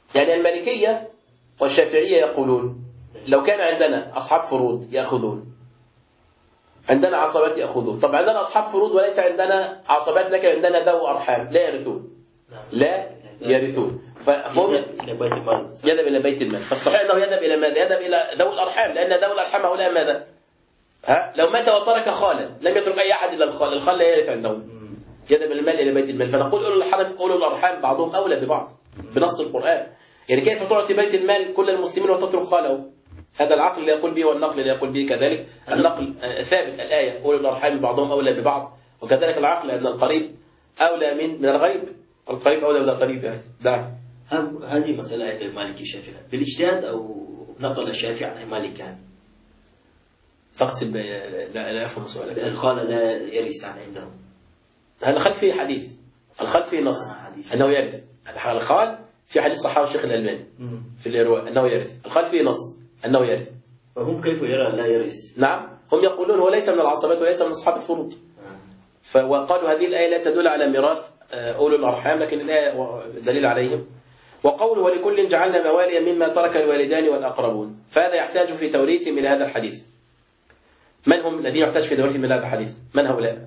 يعني المالكية والشافعية يقولون لو كان عندنا أصحاب فروض يأخذون، عندنا عصبات يأخذون. طب عندنا أصحاب فروض وليس عندنا عصبات لكن عندنا ذو أرحام لا يرثون، لا يرثون، فهم يذهب إلى بيت المال. فالصحيح أنه يذهب إلى ماذا؟ يذهب إلى ذوي الأرحام، لأن ذوي الأرحام هؤلاء ماذا؟ لو مات وترك خالا لم يترك أي أحد إلا الخال، الخال لا يرث عندهم، يذهب المال إلى بيت المال. فنقول أولو الأرحام بعضهم أولى ببعض بنص القرآن. يعني كيف تعطي بيت المال كل المسلمين وتترك خاله؟ هذا العقل لا يقول به والنقل لا يقول به كذلك. النقل ثابت الآية أولو الأرحام بعضهم أولى ببعض، وكذلك العقل أن القريب أولى من الغيب، القريب أولى من القريب. يعني ده هذه مسألة عند المالكي الشافعي بالاجتهاد أو نقل الشافعي عن المالك يعني تقصد لا أفهم سؤالك. الخال لا يرث عندهم. الخال فيه حديث، الخال فيه نص أنه يرث. الخال في حديث صححه الشيخ الألباني في الإرواء أنه يرث، الخال فيه نص أنه يرث. فهم كيف يرى لا يرث؟ نعم، هم يقولون هو ليس من العصبات وليس من أصحاب الفروض. وقالوا هذه الآية لا تدل على ميراث أولو الأرحام، لكن الآية دليل عليهم. وقوله ولكل جعلنا مواليا مما ترك الوالدان والأقربون، فهذا يحتاج في توريثهم إلى هذا الحديث. من هم الذين يحتاج في توريثهم إلى هذا الحديث؟ من هؤلاء؟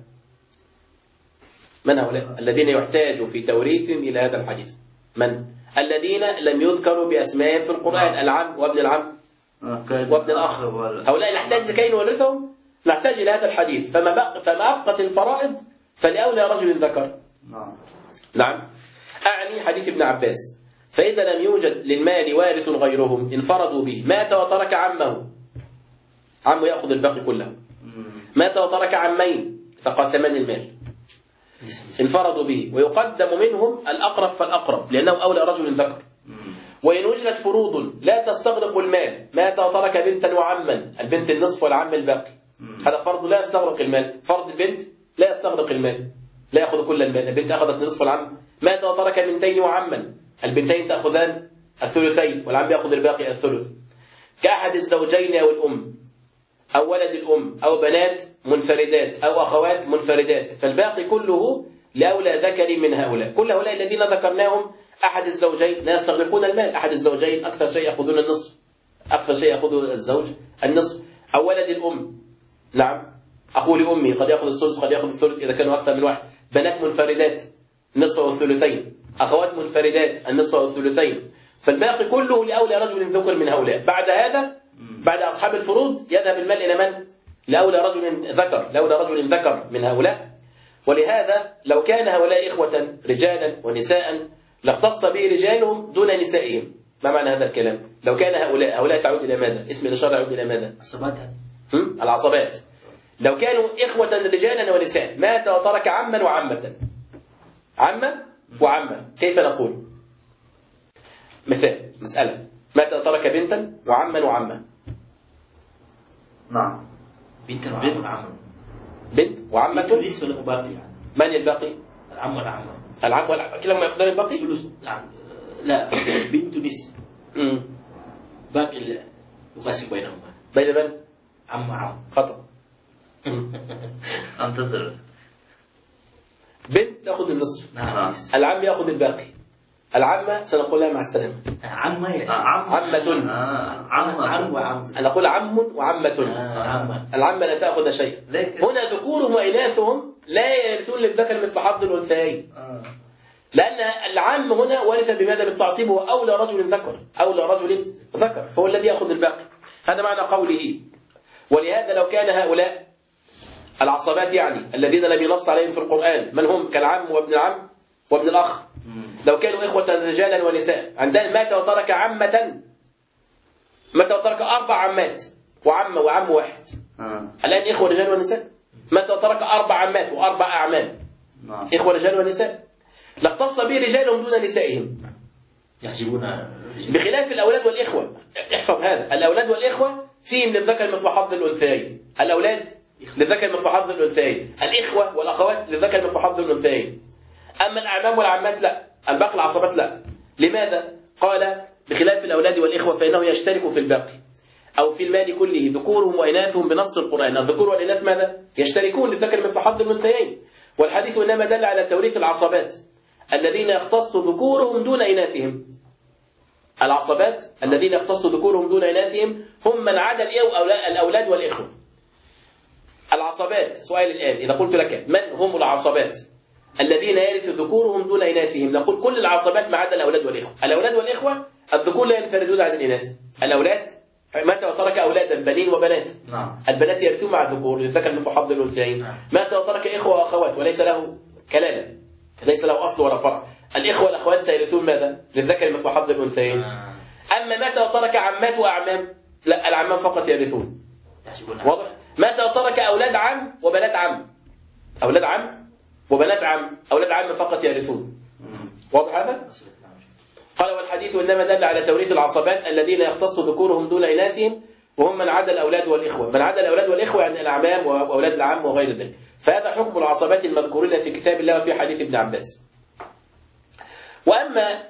من هؤلاء الذين يحتاج في توريثهم إلى هذا الحديث؟ من؟ الذين لم يذكروا بأسمائهم في القرآن، العم وابن العم وابن الأخ. هؤلاء نحتاج لكي نورثهم نحتاج إلى هذا الحديث. فما أبقت الفرائض فلأولى رجل ذكر. نعم، أعني حديث ابن عباس فإذا لم يوجد للمال وارث غيرهم انفردوا به. مات وترك عمه، عمه يأخذ الباقي كله. مات وترك عمين فقسمان المال انفردوا به، ويقدم منهم الأقرب فالأقرب لأنه أولى رجل ذكر. وإن وجدت فروض لا تستغرق المال، مات وترك بنتا وعما، البنت النصف والعم الباقي، هذا فرض لا يستغرق المال. فرض البنت لا يستغرق المال، لا يأخذ كل المال، البنت أخذت نصف والعم. مات وترك بنتين وعما، البنتين تأخذان الثلثين والعم يأخذ الباقي الثلث. كأحد الزوجين أو الأم أو ولد الأم أو بنات منفردات أو أخوات منفردات، فالباقي كله لأولى ذكر من هؤلاء. كل هؤلاء الذين ذكرناهم أحد الزوجين لا يستغرقون المال، أحد الزوجين أكثر شيء يأخذون النصف، أكثر شيء يأخذ الزوج النصف. أو ولد الأم، نعم، أخو لأمي قد يأخذ الثلث قد يأخذ الثلث إذا كانوا أكثر من واحد. بنات منفردات نصف أو الثلثين، أخوات منفردات النصف أو الثلثين، فالباقي كله لأولى رجل ذكر من هؤلاء. بعد هذا بعد أصحاب الفروض يذهب المال إلى من؟ لأولى رجل ذكر، لأولى رجل ذكر من هؤلاء. ولهذا لو كان هؤلاء إخوة رجالا ونساء لاختص به رجالهم دون نسائهم. ما معنى هذا الكلام؟ لو كان هؤلاء تعود إلى ماذا؟ اسم الإشارة يعود إلى ماذا؟ العصبات. لو كانوا إخوة رجالا ونساء، مات وترك عما وعمة، عما وعمة، كيف نقول؟ مثال، مسألة، مات وترك بنتا وعما وعمة. نعم، بنت وعمة. بنت وعمة. بالنسبة للباقي يعني. من الباقي؟ العم والعمة. العم والعمة كلاهما يأخذان الباقي؟ لا، بنت نصف. باقي يقسم بينهما. بين من؟ عم. خطأ. انتظر. بنت تأخذ النصف. نعم. العم يأخذ الباقي. العمة سنقول لها مع السلامة. عمة يا شيخ. عمة. عم وعم. أنا أقول عم وعمة. العمة لا تأخذ شيئا. هنا ذكورهم وإناثهم لا يرثون للذكر مثل حظ الأنثيين. لأن العم هنا ورث بماذا؟ بالتعصيب، هو أولى رجل ذكر، أولى رجل ذكر، فهو الذي يأخذ الباقي. هذا معنى قوله. ولهذا لو كان هؤلاء العصبات يعني الذين لم ينص عليهم في القرآن، من هم؟ كالعم وابن العم وابن الأخ، لو كانوا إخوة رجالا ونساء، عندما مات وترك عمة، مات وترك 4 عمات وعم واحد، الآن إخوة رجال ونساء، مات وترك 4 عمات و4 أعمام، إخوة رجال ونساء، لاختص به رجالهم دون نسائهم، يحجبون بخلاف الأولاد والإخوة. احفظ هذا، الأولاد والإخوة فيهم للذكر مثل حظ الأنثيين، الأولاد للذكر مثل حظ الأنثيين، الإخوة والأخوات للذكر مثل حظ الأنثيين. أما الأعمام والعمات لا، الباقي العصبات لا. لماذا؟ قال بخلاف الأولاد والإخوة فإنه يشترك في الباقي أو في المال كله ذكورهم وإناثهم بنص القرآن. الذكور والإناث ماذا؟ يشتركون للذكر مثل حظ الأنثيين. والحديث إنما دل على توريث العصبات الذين يختص ذكورهم دون إناثهم. العصبات الذين يختص ذكورهم دون إناثهم هم من عدا الأولاد والإخوة. العصبات، سؤال الآن إذا قلت لك من هم العصبات الذين يرث ذكورهم دون إناثهم، نقول كل العصبات ما عدا الأولاد والإخوة. الأولاد والإخوة الذكور لا ينفردون عن الإناث. الأولاد مات وترك أولادا بنين وبنات، البنات يرثون مع الذكور، للذكر مثل حظ الأنثيين. مات وترك إخوة وأخوات وليس له كلالة، ليس له أصل ولا فرع. الإخوة والأخوات سيرثون ماذا؟ للذكر مثل حظ الأنثيين. أما مات وترك عمات وأعمام، لا، العمام فقط يرثون. واضح؟ مات وترك أولاد عم وبنات عم، أولاد عم وبنات عم، أولاد عم فقط يرثون. واضح هذا؟ قال والحديث إنما دل على توريث العصبات الذين يختص ذكورهم دون إناثهم وهم من عدا الأولاد والإخوة. من عدا الأولاد والإخوة يعني الأعمام وأولاد العم وغير ذلك. فهذا حكم العصبات المذكورين في كتاب الله وفي حديث ابن عباس. وأما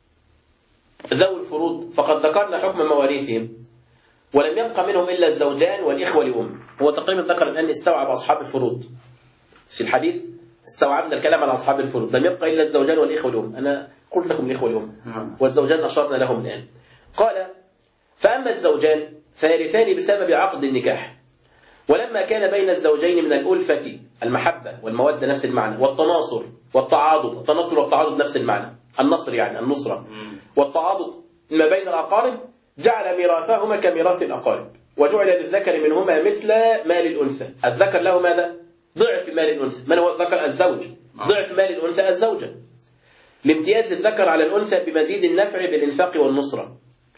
ذوي الفروض فقد ذكرنا حكم مواريثهم، ولم يبق منهم إلا الزوجان والإخوة لأم. هو تقريبا ذكر الآن استوعب أصحاب الفروض في الحديث، استوعبنا الكلام على أصحاب الفروض. لم يبق إلا الزوجان والإخوة لأم. أنا قلت لكم الإخوة لأم والزوجان أشرنا لهم الآن. قال فأما الزوجان فيرثان بسبب عقد النكاح، ولما كان بين الزوجين من الألفة المحبة والمودة نفس المعنى، والتناصر والتعاضد، التناصر والتعاضد نفس المعنى، النصر يعني النصرة، والتعاضد ما بين الأقارب، جعل ميراثهما كميراث الأقارب، وجعل للذكر منهما مثل مال الأنثى. الذكر له ماذا؟ ضعف مال الأنثى. من هو الذكر؟ الزوج. ضعف مال الأنثى الزوجة، لامتياز الذكر على الأنثى بمزيد النفع بالإنفاق والنصرة.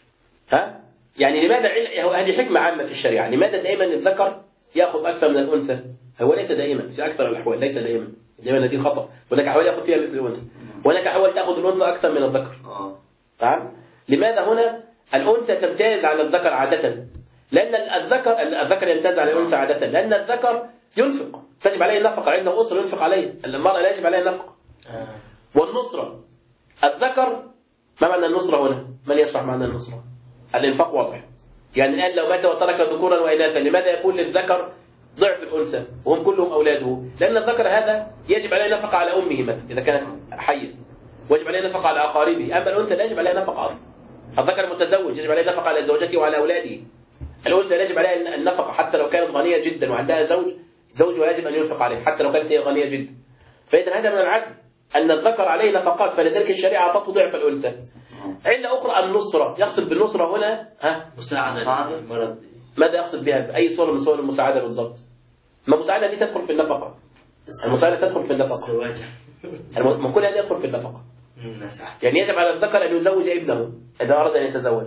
يعني لماذا هذه حكمة عامة في الشريعة. لماذا دائما الذكر يأخذ أكثر من الأنثى؟ هو ليس دائما، في أكثر الأحوال ليس دائما، دائما هذه خطأ. هناك أحوال يأخذ فيها مثل الأنثى، وهناك أحوال تأخذ الأنثى أكثر من الذكر. لماذا هنا الأنثى تمتاز على الذكر عادة؟ لأن الذكر يمتاز على الأنثى عادة، لأن الذكر ينفق، تجب عليه النفقة، عنده أسرة ينفق عليه. المرأة لا يجب عليها النفقة. والنصرة، الذكر، ما معنى النصرة هنا؟ من يشرح معنى النصرة؟ الإنفاق واضح. يعني الآن لو مات وترك ذكورا وإناثا، لماذا يكون للذكر ضعف الأنثى وهم كلهم أولاده؟ لأن الذكر هذا يجب عليه نفقة على أمه مثلا إذا كانت حية، ويجب عليه نفقة على أقاربه. أما الأنثى لا يجب عليها نفقة أصلا. الذكر المتزوج يجب عليه نفقة على زوجته وعلى أولاده. الأنثى لا يجب عليها النفقة حتى لو كانت غنية جدا وعندها زوجها يجب أن ينفق عليه حتى لو كانت هي غنية جدا. فإذا هذا من العدل أن الذكر عليه نفقات، فلذلك الشريعة أعطته ضعف الأنثى. علة أخرى النصرة، يقصد بالنصرة هنا مساعدة المرض. ماذا يقصد بها؟ بأي صورة من صور المساعدة بالضبط؟ ما المساعدة دي تدخل في النفقة. المساعدة تدخل في النفقة. ما كل هذا يدخل في النفقة. يعني يجب على الذكر أن يزوج ابنه إذا أراد أن يتزوج.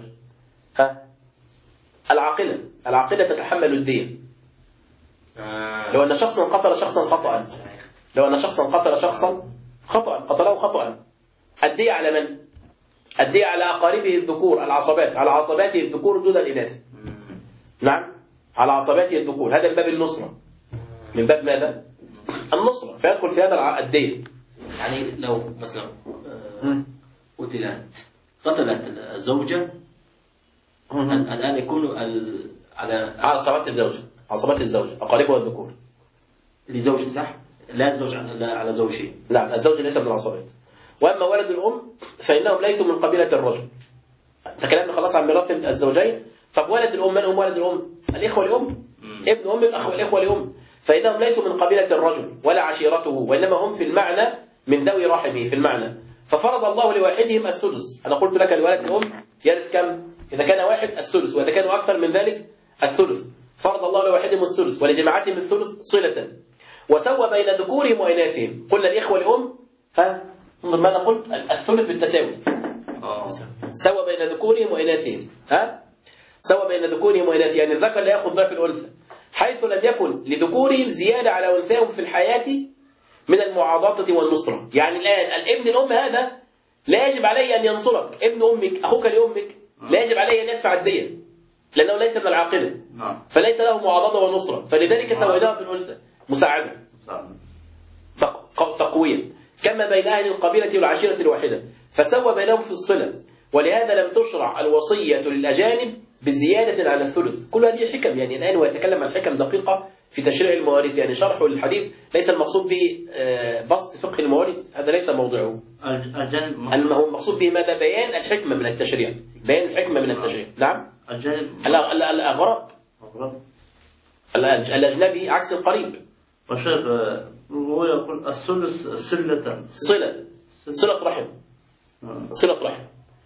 العاقلة تتحمل الدية. لو أن شخصا قتل شخصا خطأ، قتله خطأ، الدية على من؟ الدية على أقاربه الذكور، العصبات، على عصباته الذكور دون الإناث. نعم، على عصباته الذكور. هذا من باب النصرة. من باب ماذا؟ النصرة. فيدخل في هذا الدية. يعني لو مثلا قتلت الزوجة، الآن يكون على عصبات الزوجة أقاربها الذكور لزوجة، صح؟ لا الزوج على زوجين. نعم، الزوج ليس من العصبات. وأما ولد الأم فإنهم ليسوا من قبيلة الرجل. تكلمنا خلاص عن ميراث الزوجين. طب ولد الأم، من هم ولد الأم؟ الإخوة لأم، ابن أم الأخ والإخوة لأم. فإنهم ليسوا من قبيلة الرجل ولا عشيرته، وإنما هم في المعنى من ذوي رحمه في المعنى. ففرض الله لواحدهم السدس. أنا قلت لك الولد الأم يرث كم؟ إذا كان واحد السدس، وإذا كانوا أكثر من ذلك الثلث. فرض الله لواحدهم السدس ولجماعتهم الثلث صلة. وسوى بين ذكورهم وإناثهم. قلنا الإخوة لأم ماذا قلت؟ الثلث بالتساوي. سوى بين ذكورهم وإناثهم. سوى بين ذكورهم وإناثهم، يعني الذكر لا يأخذ ضعف الأنثى، حيث لم يكن لذكورهم زيادة على أنثاهم في الحياة من المعاضدة والنصرة. يعني الآن الابن الأم هذا لا يجب عليه أن ينصرك. ابن أمك، أخوك لأمك، لا يجب عليه أن يدفع الدية لأنه ليس من العاقلة، فليس له معاضدة ونصرة. فلذلك سويناه بالأنثى مساعدة تقوية، كما بين أهل القبيلة والعشيرة الواحدة، فسوى بينهم في الصلة. ولهذا لم تشرع الوصية للأجانب بزيادة على الثلث. كل هذه حكم، يعني الآن هو يتكلم عن حكم دقيقة في تشريع المواريث، يعني شرحه للحديث ليس المقصود به بسط فقه المواريث، هذا ليس موضوعه. هو المقصود به ماذا؟ بيان الحكمة من التشريع، بيان الحكمة من التشريع. نعم. الأغراب الأجنبي عكس القريب. وشيخ هو يقول الثلث صلة رحم. صلة رحم.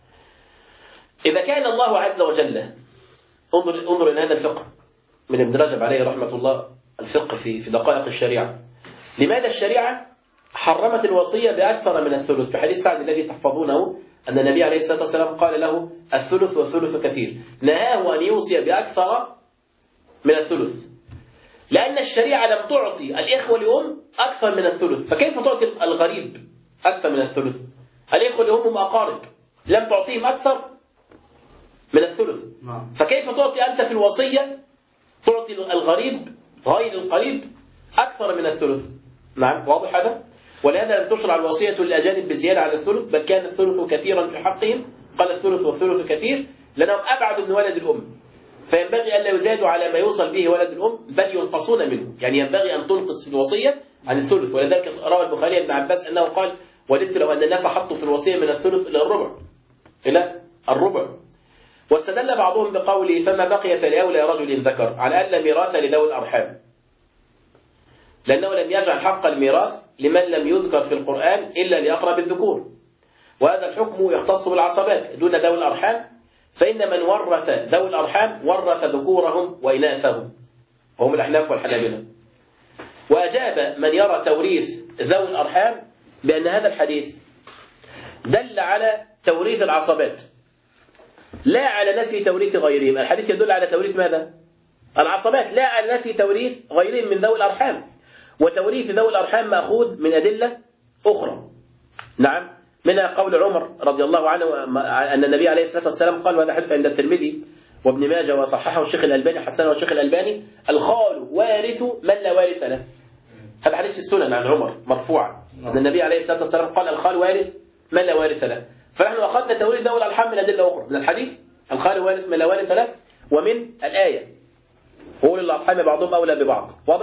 إذا كان الله عز وجل، انظر إلى هذا الفقه من ابن رجب عليه رحمة الله، الفقه في دقائق الشريعة. لماذا الشريعة حرمت الوصية بأكثر من الثلث؟ في حديث سعد الذي تحفظونه أن النبي عليه الصلاة والسلام قال له الثلث والثلث كثير، نهاه أن يوصي بأكثر من الثلث، لأن الشريعة لم تعطي الإخوة لأم أكثر من الثلث، فكيف تعطي الغريب أكثر من الثلث؟ الإخوة لأم هم أقارب، لم تعطيهم أكثر من الثلث، فكيف تعطي أنت في الوصية تعطي الغريب غير القريب أكثر من الثلث؟ نعم، واضح هذا؟ ولهذا لم تشرع الوصية للأجانب بزيادة على الثلث، بل كان الثلث كثيرا في حقهم، قال الثلث والثلث كثير لأنهم أبعد من ولد الأم، فينبغي أن لا يزادوا على ما يوصل به ولد الأم بل ينقصون منه، يعني ينبغي أن تنقص في الوصية عن الثلث. ولذلك روى البخاري ابن عباس أنه قال وددت لو أن الناس حطوا في الوصية من الثلث إلى الربع. واستدل بعضهم بقوله فما بقي فلأولى رجل ذكر على أن لا ميراث لذوي الأرحام، لأنه لم يجعل حق الميراث لمن لم يذكر في القرآن إلا لأقرب الذكور، وهذا الحكم يختص بالعصبات دون ذوي الأرحام، فإن من ورث ذوي الأرحام ورث ذكورهم وإناثهم، وهم الأحناف والحنابلة. وأجاب من يرى توريث ذوي الأرحام بأن هذا الحديث دل على توريث العصبات لا على نفي توريث غيرهم. الحديث يدل على توريث ماذا؟ العصبات، لا على نفي توريث غيرهم من ذوي الأرحام، وتوريث ذوي الأرحام مأخوذ من أدلة أخرى. نعم، منها قول عمر رضي الله عنه أن النبي عليه الصلاة والسلام قال، وهذا حديث عند الترمذي وابن ماجه وصححه الشيخ الألباني، حسنه الشيخ الألباني، الخال وارث من لا وارث له. هذا حديث في السنن عن عمر مرفوعا أن النبي عليه الصلاة والسلام قال الخال وارث من لا وارث له. فنحن أخذنا توريث ذوي الأرحام من أدلة أخرى، من الحديث الخال وارث من لا وارث له، ومن الآية أولي الأرحام بعضهم أولى ببعض. واضح؟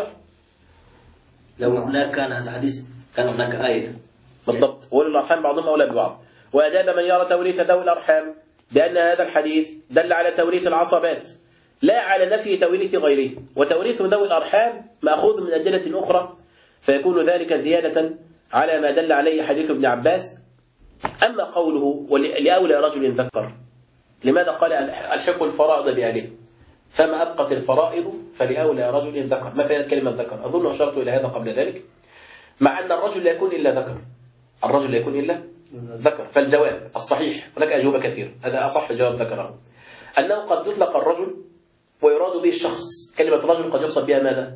لو هناك كان هذا الحديث كان هناك آية بالضبط، أولي الأرحام بعضهم أولى ببعض. وأجاب من يرى توريث ذوي الأرحام بأن هذا الحديث دل على توريث العصبات لا على نفي توريث غيره، وتوريث ذوي الأرحام مأخوذ من أدلة أخرى، فيكون ذلك زيادة على ما دل عليه حديث ابن عباس. أما قوله لأولى رجل ذكر، لماذا قال الحق الفرائض بأهله؟ فما أبقت الفرائض فلأولى رجل ذكر. ما فائدة كلمة ذكر؟ أظن أشرت إلى هذا قبل ذلك، مع أن الرجل لا يكون إلا ذكر، الرجل لا يكون إلا ذكر. فالجواب الصحيح، هناك أجوبة كثير، هذا أصح جواب ذكره، أنه قد يطلق الرجل ويراد به الشخص. كلمة رجل قد يقصد بها ماذا؟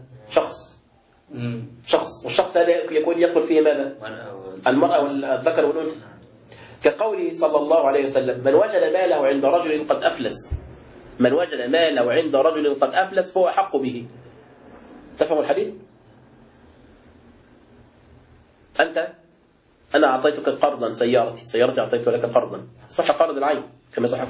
شخص، والشخص هذا يكون يدخل فيه ماذا؟ المرأة والذكر والأنثى، كقوله صلى الله عليه وسلم من وجد ماله عند رجل قد أفلس، من وجد ماله عند رجل قد أفلس فهو أحق به. تفهم الحديث؟ أنا أعطيتك قرضا سيارتي أعطيت لك قرضا، صح قرض العين كما صح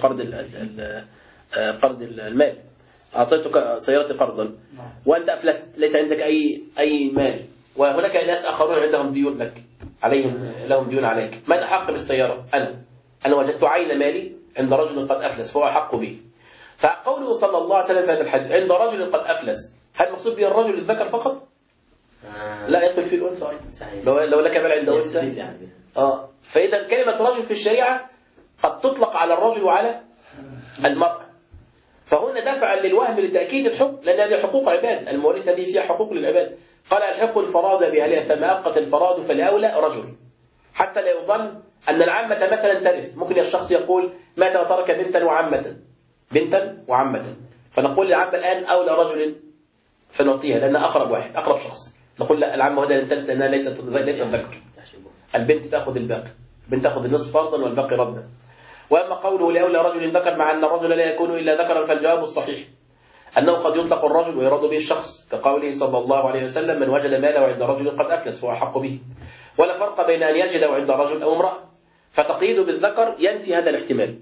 قرض المال، أعطيتك سيارتي قرضا وأنت أفلست، ليس عندك أي مال، وهناك ناس آخرون عندهم ديون لك، لهم ديون عليك، من أحق بالسيارة؟ أنا وجدت عين مالي عند رجل قد أفلس فهو أحق به. فقوله صلى الله عليه وسلم في هذا الحديث عند رجل قد أفلس، هل مقصود به الرجل الذكر فقط؟ لا، يدخل فيه الأنثى أيضا، لو لك مال عند أنثى. فإذا كلمة رجل في الشريعة قد تطلق على الرجل وعلى المرأة، فهنا دفعا للوهم لتأكيد الحكم، لأن هذه حقوق عباد، المواريث هذه فيها حقوق للعباد. قال الحق الفراد بأهلها فما أبقت الفراد فلأولى رجل، حتى لا يظن أن العامة مثلا ترث. ممكن الشخص يقول مات وترك بنتا وعمة، فنقول للعامة الآن أولى رجل فنعطيها لأنها أقرب واحد، أقرب شخص. نقول لا، العامة هنا لن ترث لأنها ليست ذكر، البنت تأخذ الباقي، البنت تأخذ النصف فرضا والباقي ردا. وأما قوله لأولى رجل ذكر مع أن الرجل لا يكون إلا ذكرا، فالجواب الصحيح أنه قد يطلق الرجل ويراد به الشخص، كقوله صلى الله عليه وسلم من وجد ماله عند رجل قد أفلس فهو أحق به، ولا فرق بين أن يجده عند رجل أو امرأة، فتقييده بالذكر ينفي هذا الاحتمال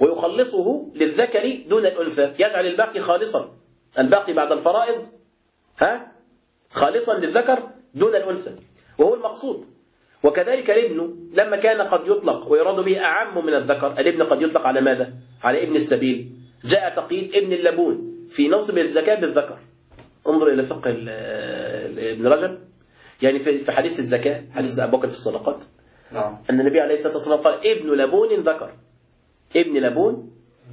ويخلصه للذكر دون الأنثى، يجعل الباقي خالصا، الباقي بعد الفرائض خالصا للذكر دون الأنثى، وهو المقصود. وكذلك الابن لما كان قد يطلق ويراد به أعم من الذكر، الابن قد يطلق على ماذا؟ على ابن السبيل. جاء تقييد ابن اللبون في نصب الزكاة بالذكر. انظر إلى فقه ابن رجب، يعني في حديث الزكاة، حديث أبو بكر في الصدقات، أن النبي عليه الصلاة والسلام قال ابن لبون ذكر، ابن لبون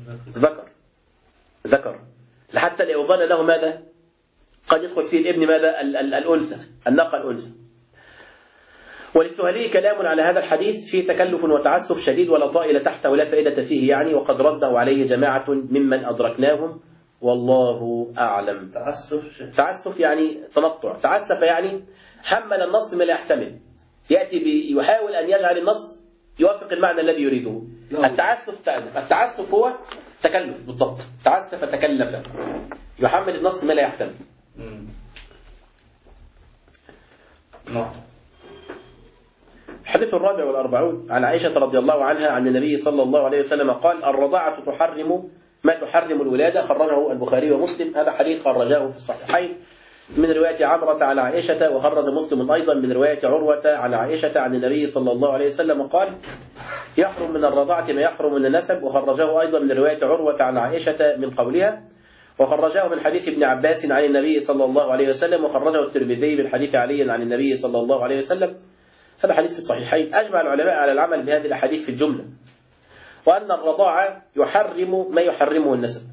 ذكر، لحتى لا يظن له ماذا؟ قد يدخل فيه الابن ماذا؟ الأنثى، الناقة الأنثى. وللسهلي كلام على هذا الحديث فيه تكلف وتعسف شديد ولا طائل تحته ولا فائدة فيه يعني، وقد رده عليه جماعة ممن أدركناهم والله أعلم. تعسف يعني تنطع، تعسف يعني حمل النص ما لا يحتمل، يأتي يحاول أن يجعل النص يوافق المعنى الذي يريده. التعسف هو تكلف بالضبط، تعسف تكلف، يحمل النص ما لا يحتمل. الحديث 44 عن عائشة رضي الله عنها عن النبي صلى الله عليه وسلم قال الرضاعة تحرم ما تحرم الولادة، خرجه البخاري ومسلم. هذا حديث خرجه في الصحيحين من رواية عمرة عن عائشة، وخرج مسلم أيضا من رواية عروة عن عائشة عن النبي صلى الله عليه وسلم قال يحرم من الرضاعة ما يحرم من النسب، وخرجه أيضا من رواية عروة عن عائشة من قولها، وخرجه من حديث ابن عباس عن النبي صلى الله عليه وسلم، وخرجه الترمذي من حديث علي عن النبي صلى الله عليه وسلم. هذا حديث في الصحيحين. أجمع العلماء على العمل بهذه الأحاديث في الجملة، وأن الرضاعة يحرم ما يحرمه النسب.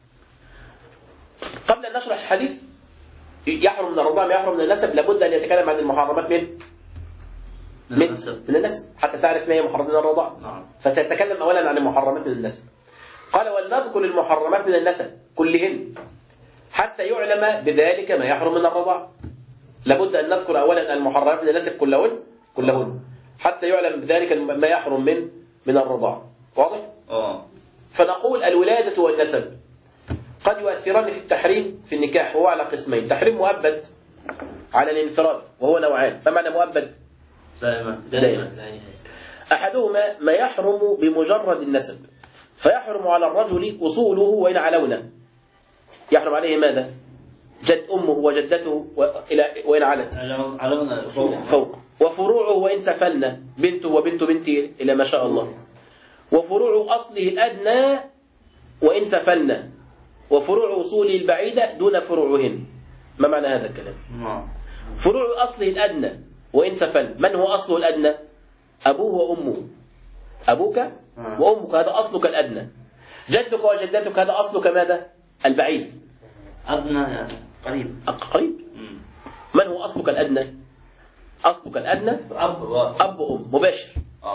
قبل أن نشرح الحديث يحرم من الرضاعة ما يحرم من النسب، لابد أن يتكلم عن المحرمات من النسب حتى تعرف ما هي محرمات من الرضاعة. فسيتكلم أولا عن المحرمات من النسب. قال ولنذكر المحرمات من النسب كلهن حتى يعلم بذلك ما يحرم من الرضاعة. لابد أن نذكر أولا المحرمات من النسب كلهن حتى يعلم بذلك ما يحرم من الرضاعة. واضح؟ فنقول الولادة والنسب قد يؤثران في التحريم في النكاح، وهو على قسمين: تحريم مؤبد على الانفراد وهو نوعان. ما معنى مؤبد؟ دائما. أحدهما ما يحرم بمجرد النسب، فيحرم على الرجل أصوله وإن علونا. يحرم عليه ماذا؟ جد أمه وجدته وإن علت فوق، وفروعه وإن سفلنا، بنته وبنت بنته إلى ما شاء الله، وفروع أصله الأدنى وإن سفلنا، وفروع أصوله البعيدة دون فروعهن. ما معنى هذا الكلام؟ فروع أصله الأدنى وإن سفل. من هو أصله الأدنى؟ أبوه وأمه. أبوك وأمك هذا أصلك الأدنى. جدك وجدتك هذا أصلك ماذا؟ البعيد. أدنى يعني قريب. من هو أصلك الأدنى؟ أصلك الأدنى أب وأم مباشر.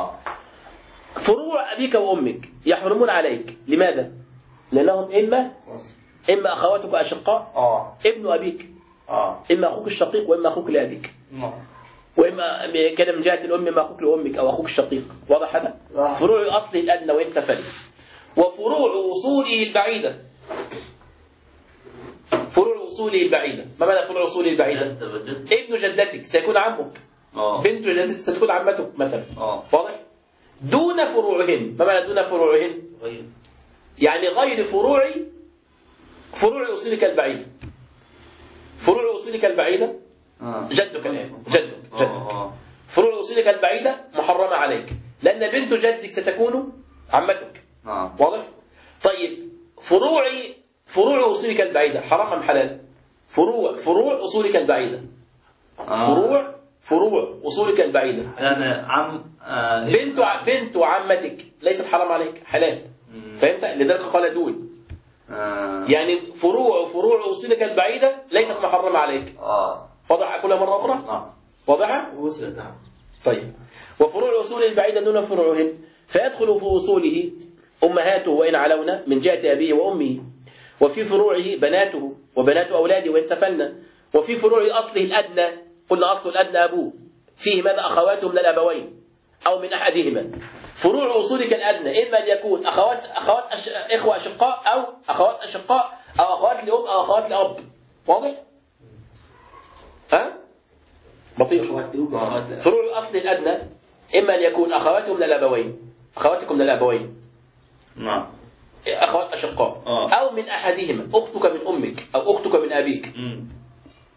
فروع أبيك وأمك يحرمون عليك. لماذا؟ لأنهم إما أخواتك أشقاء، ابن أبيك، إما أخوك الشقيق وإما أخوك لأبيك، وإما كان من جهة الأم إما أخوك لأمك أو أخوك الشقيق. واضح هذا؟ فروع أصله الأدنى وإن سفل. وفروع أصوله البعيدة، فروع أصوله البعيدة. ما معنى فروع أصوله البعيدة؟ ابن جدتك سيكون عمك، بنت جدتك ستكون عمتك مثلا. واضح؟ دون فروعهن. ما معنى دون فروعهن؟ يعني غير فروع أصولك البعيدة. فروع أصولك البعيدة جدك الآن، جدك. فروع أصولك البعيدة محرمة عليك، لأن بنت جدك ستكون عمتك. واضح؟ طيب فروع أصولك البعيدة حرام أم حلال؟ فروع أصولك البعيدة، فروع أصولك البعيدة يعني بنت عمتك ليست حرام عليك، حلال. فهمت؟ لذلك قال دون. يعني فروع أصولك البعيدة ليست محرمة عليك. واضح؟ أقولها مرة أخرى؟ واضحة؟ وصلت. طيب. وفروع أصول البعيدة دون فروعهن، فيدخل في أصوله أمهاته وإن علونا من جهة أبيه وأمه، وفي فروعه بناته وبنات أولاده وإن سفلنا، وفي فروع أصله الأدنى، قلنا أصل الأدنى أبوه، فيه ماذا؟ أخواته من الأبوين أو من أحدهما. فروع أصولك الأدنى إما أن يكون إخوة أشقاء أو أخوات أشقاء أو أخوات لأم أو أخوات لأب. واضح؟ بطيء. فروع الأصل الأدنى إما أن يكون أخواتكم من الأبوين، نعم، أخوات أشقاء، أو من أحدهما، أختك من أمك أو أختك من أبيك.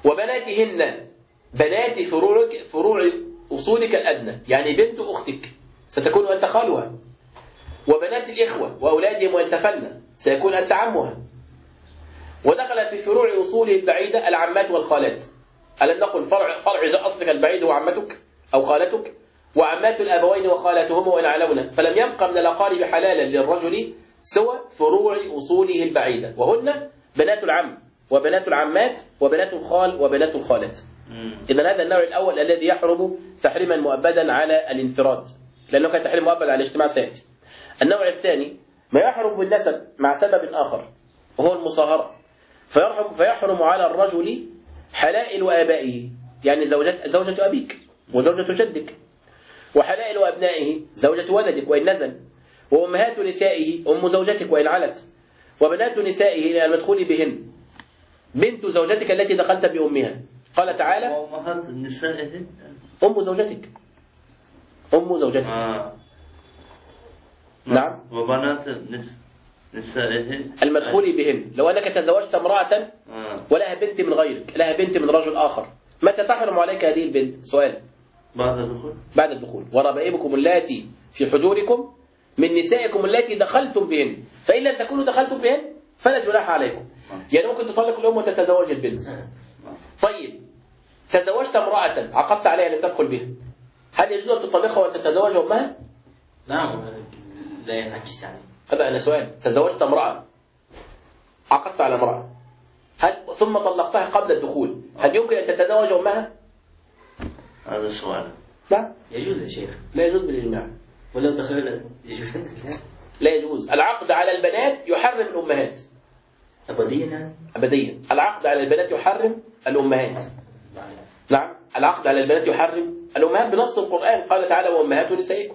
وبناتهن بنات فروع أصولك الأدنى، يعني بنت أختك ستكون أنت خالها. وبنات الإخوة وأولادهم وإن سفلنا سيكون أنت عمها. ودخل في فروع أصوله البعيدة العمات والخالات. ألم نقل فرع أصلك البعيد هو عمتك أو خالتك؟ وعمات الأبوين وخالاتهما وإن علونا. فلم يبقى من الأقارب حلالا للرجل سوى فروع أصوله البعيدة، وهن بنات العم وبنات العمات وبنات الخال وبنات الخالات. إذن هذا النوع الأول الذي يحرم تحريما مؤبدا على الانفراد، لأنه كان تحريم مؤبد على الاجتماع سيأتي. النوع الثاني ما يحرم بالنسب مع سبب آخر وهو المصاهرة، فيحرم على الرجل حلائل آبائه، يعني زوجة أبيك وزوجة جدك، وحلائل أبنائه زوجة ولدك وإن نزل، وأمهات نسائه أم زوجتك وإن علت، وبنات نسائه المدخول بهن بنت زوجتك التي دخلت بأمها. قال تعالى وأمهات نسائه أم زوجتك نعم. وبنات نسائه المدخول بهن. لو أنك تزوجت امرأة ولها بنت من غيرك، لها بنت من رجل آخر، متى تحرم عليك هذه البنت؟ سؤال. بعد الدخول. وربائبكم اللاتي في حجوركم من نسائكم اللاتي دخلتم بهن، فإن لم تكونوا دخلتم بهن فلا جناح عليكم. يعني ممكن تطلق الأم وتتزوج البنت. طيب تزوجت امرأة عقدت عليها أن تدخل بها، هل يجوز أن تطلقها وأن تتزوج أمها؟ نعم، لا ينعكس يعني. هذا أنا سؤال. تزوجت امرأة عقدت على امرأة ثم طلقتها قبل الدخول، هل يمكن أن تتزوج أمها؟ هذا سؤال. لا يجوز يا شيخ. لا يجوز بالإجماع. ولو دخلنا يجوز. لا يجوز. العقد على البنات يحرم الأمهات أبديا. العقد على البنات يحرم الأمهات. نعم، العقد على البنات يحرم الأمهات بنص القرآن. قال تعالى وأمهات نسائكم.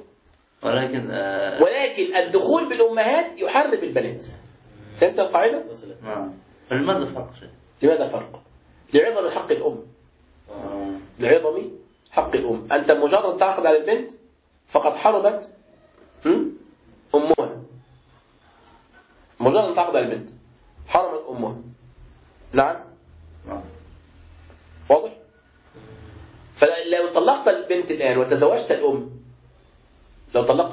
ولكن الدخول بالأمهات يحرم البنات. فهمت القاعدة؟ لماذا فرق؟ لماذا فرق؟ لعظم حق الأم. لعظم حق الأم. أنت مجرد تعقد على البنت فقد حرمت أمها. مجرد تعقد على البنت حرمت أمها. نعم. واضح؟ فلو طلقت البنت الآن وتزوجت الأم، لو طلقت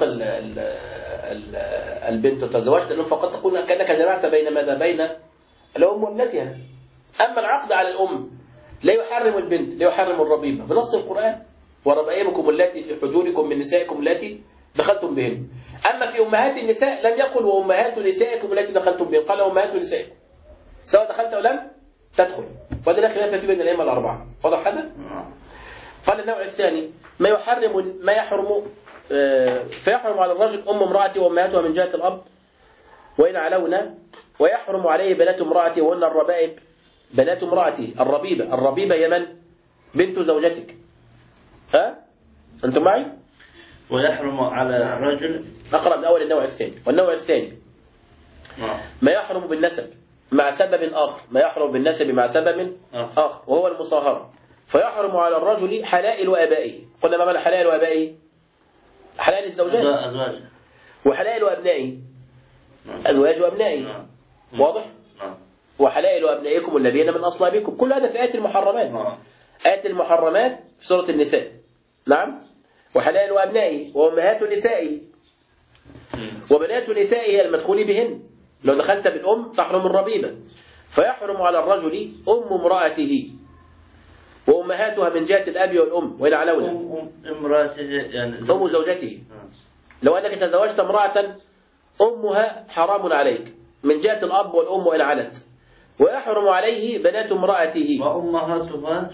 البنت وتزوجت الأم فقد تكون كأنك جمعت بين ماذا؟ بين الأم وابنتها. أما العقد على الأم لا يحرم البنت، لا يحرم الربيبة بنص القرآن. وربائبكم اللاتي في حجوركم من نسائكم اللاتي دخلتم بهن. أما في أمهات النساء لم يقل وأمهات نسائكم التي دخلتم بهن، قال أمهات نسائكم سواء دخلت أو لم تدخل. وهذا لا خلاف فيه بين الأئمة الأربعة. واضح هذا؟ قال النوع الثاني ما يحرم فيحرم على الرجل أم امرأته وأمهاتها من جهة الأب وإن علونا، ويحرم عليه بنات امرأته وهن الربائب بنات امرأته. الربيبة هي من؟ بنت زوجتك. أنتم معي؟ ويحرم على الرجل. أقرأ من أول النوع الثاني. والنوع الثاني ما يحرم بالنسب مع سبب آخر. ما يحرم بالنسب مع سبب آخر وهو المصاهرة. فيحرم على الرجل حلائل آبائه. قلنا ما معنى حلائل آبائه؟ حلائل الزوجات. أزواج. وحلائل أبنائه أزواج وأبنائه. واضح؟ وحلائل أبنائكم الذين من أصلابكم. كل هذا في آيات المحرمات. آيات المحرمات في سورة النساء. نعم. وحلائل أبنائه وأمهات نسائه وبنات نسائه المدخول بهن. لو دخلت بالأم تحرم الربيبة. فيحرم على الرجل أم امرأته وأمهاتها من جهة الأب والأم وإن علونا. امرأته يعني أم زوجته. لو أنك تزوجت امرأة أمها حرام عليك من جهة الأب والأم وإن علت. ويحرم عليه بنات امرأته وأمهاتها.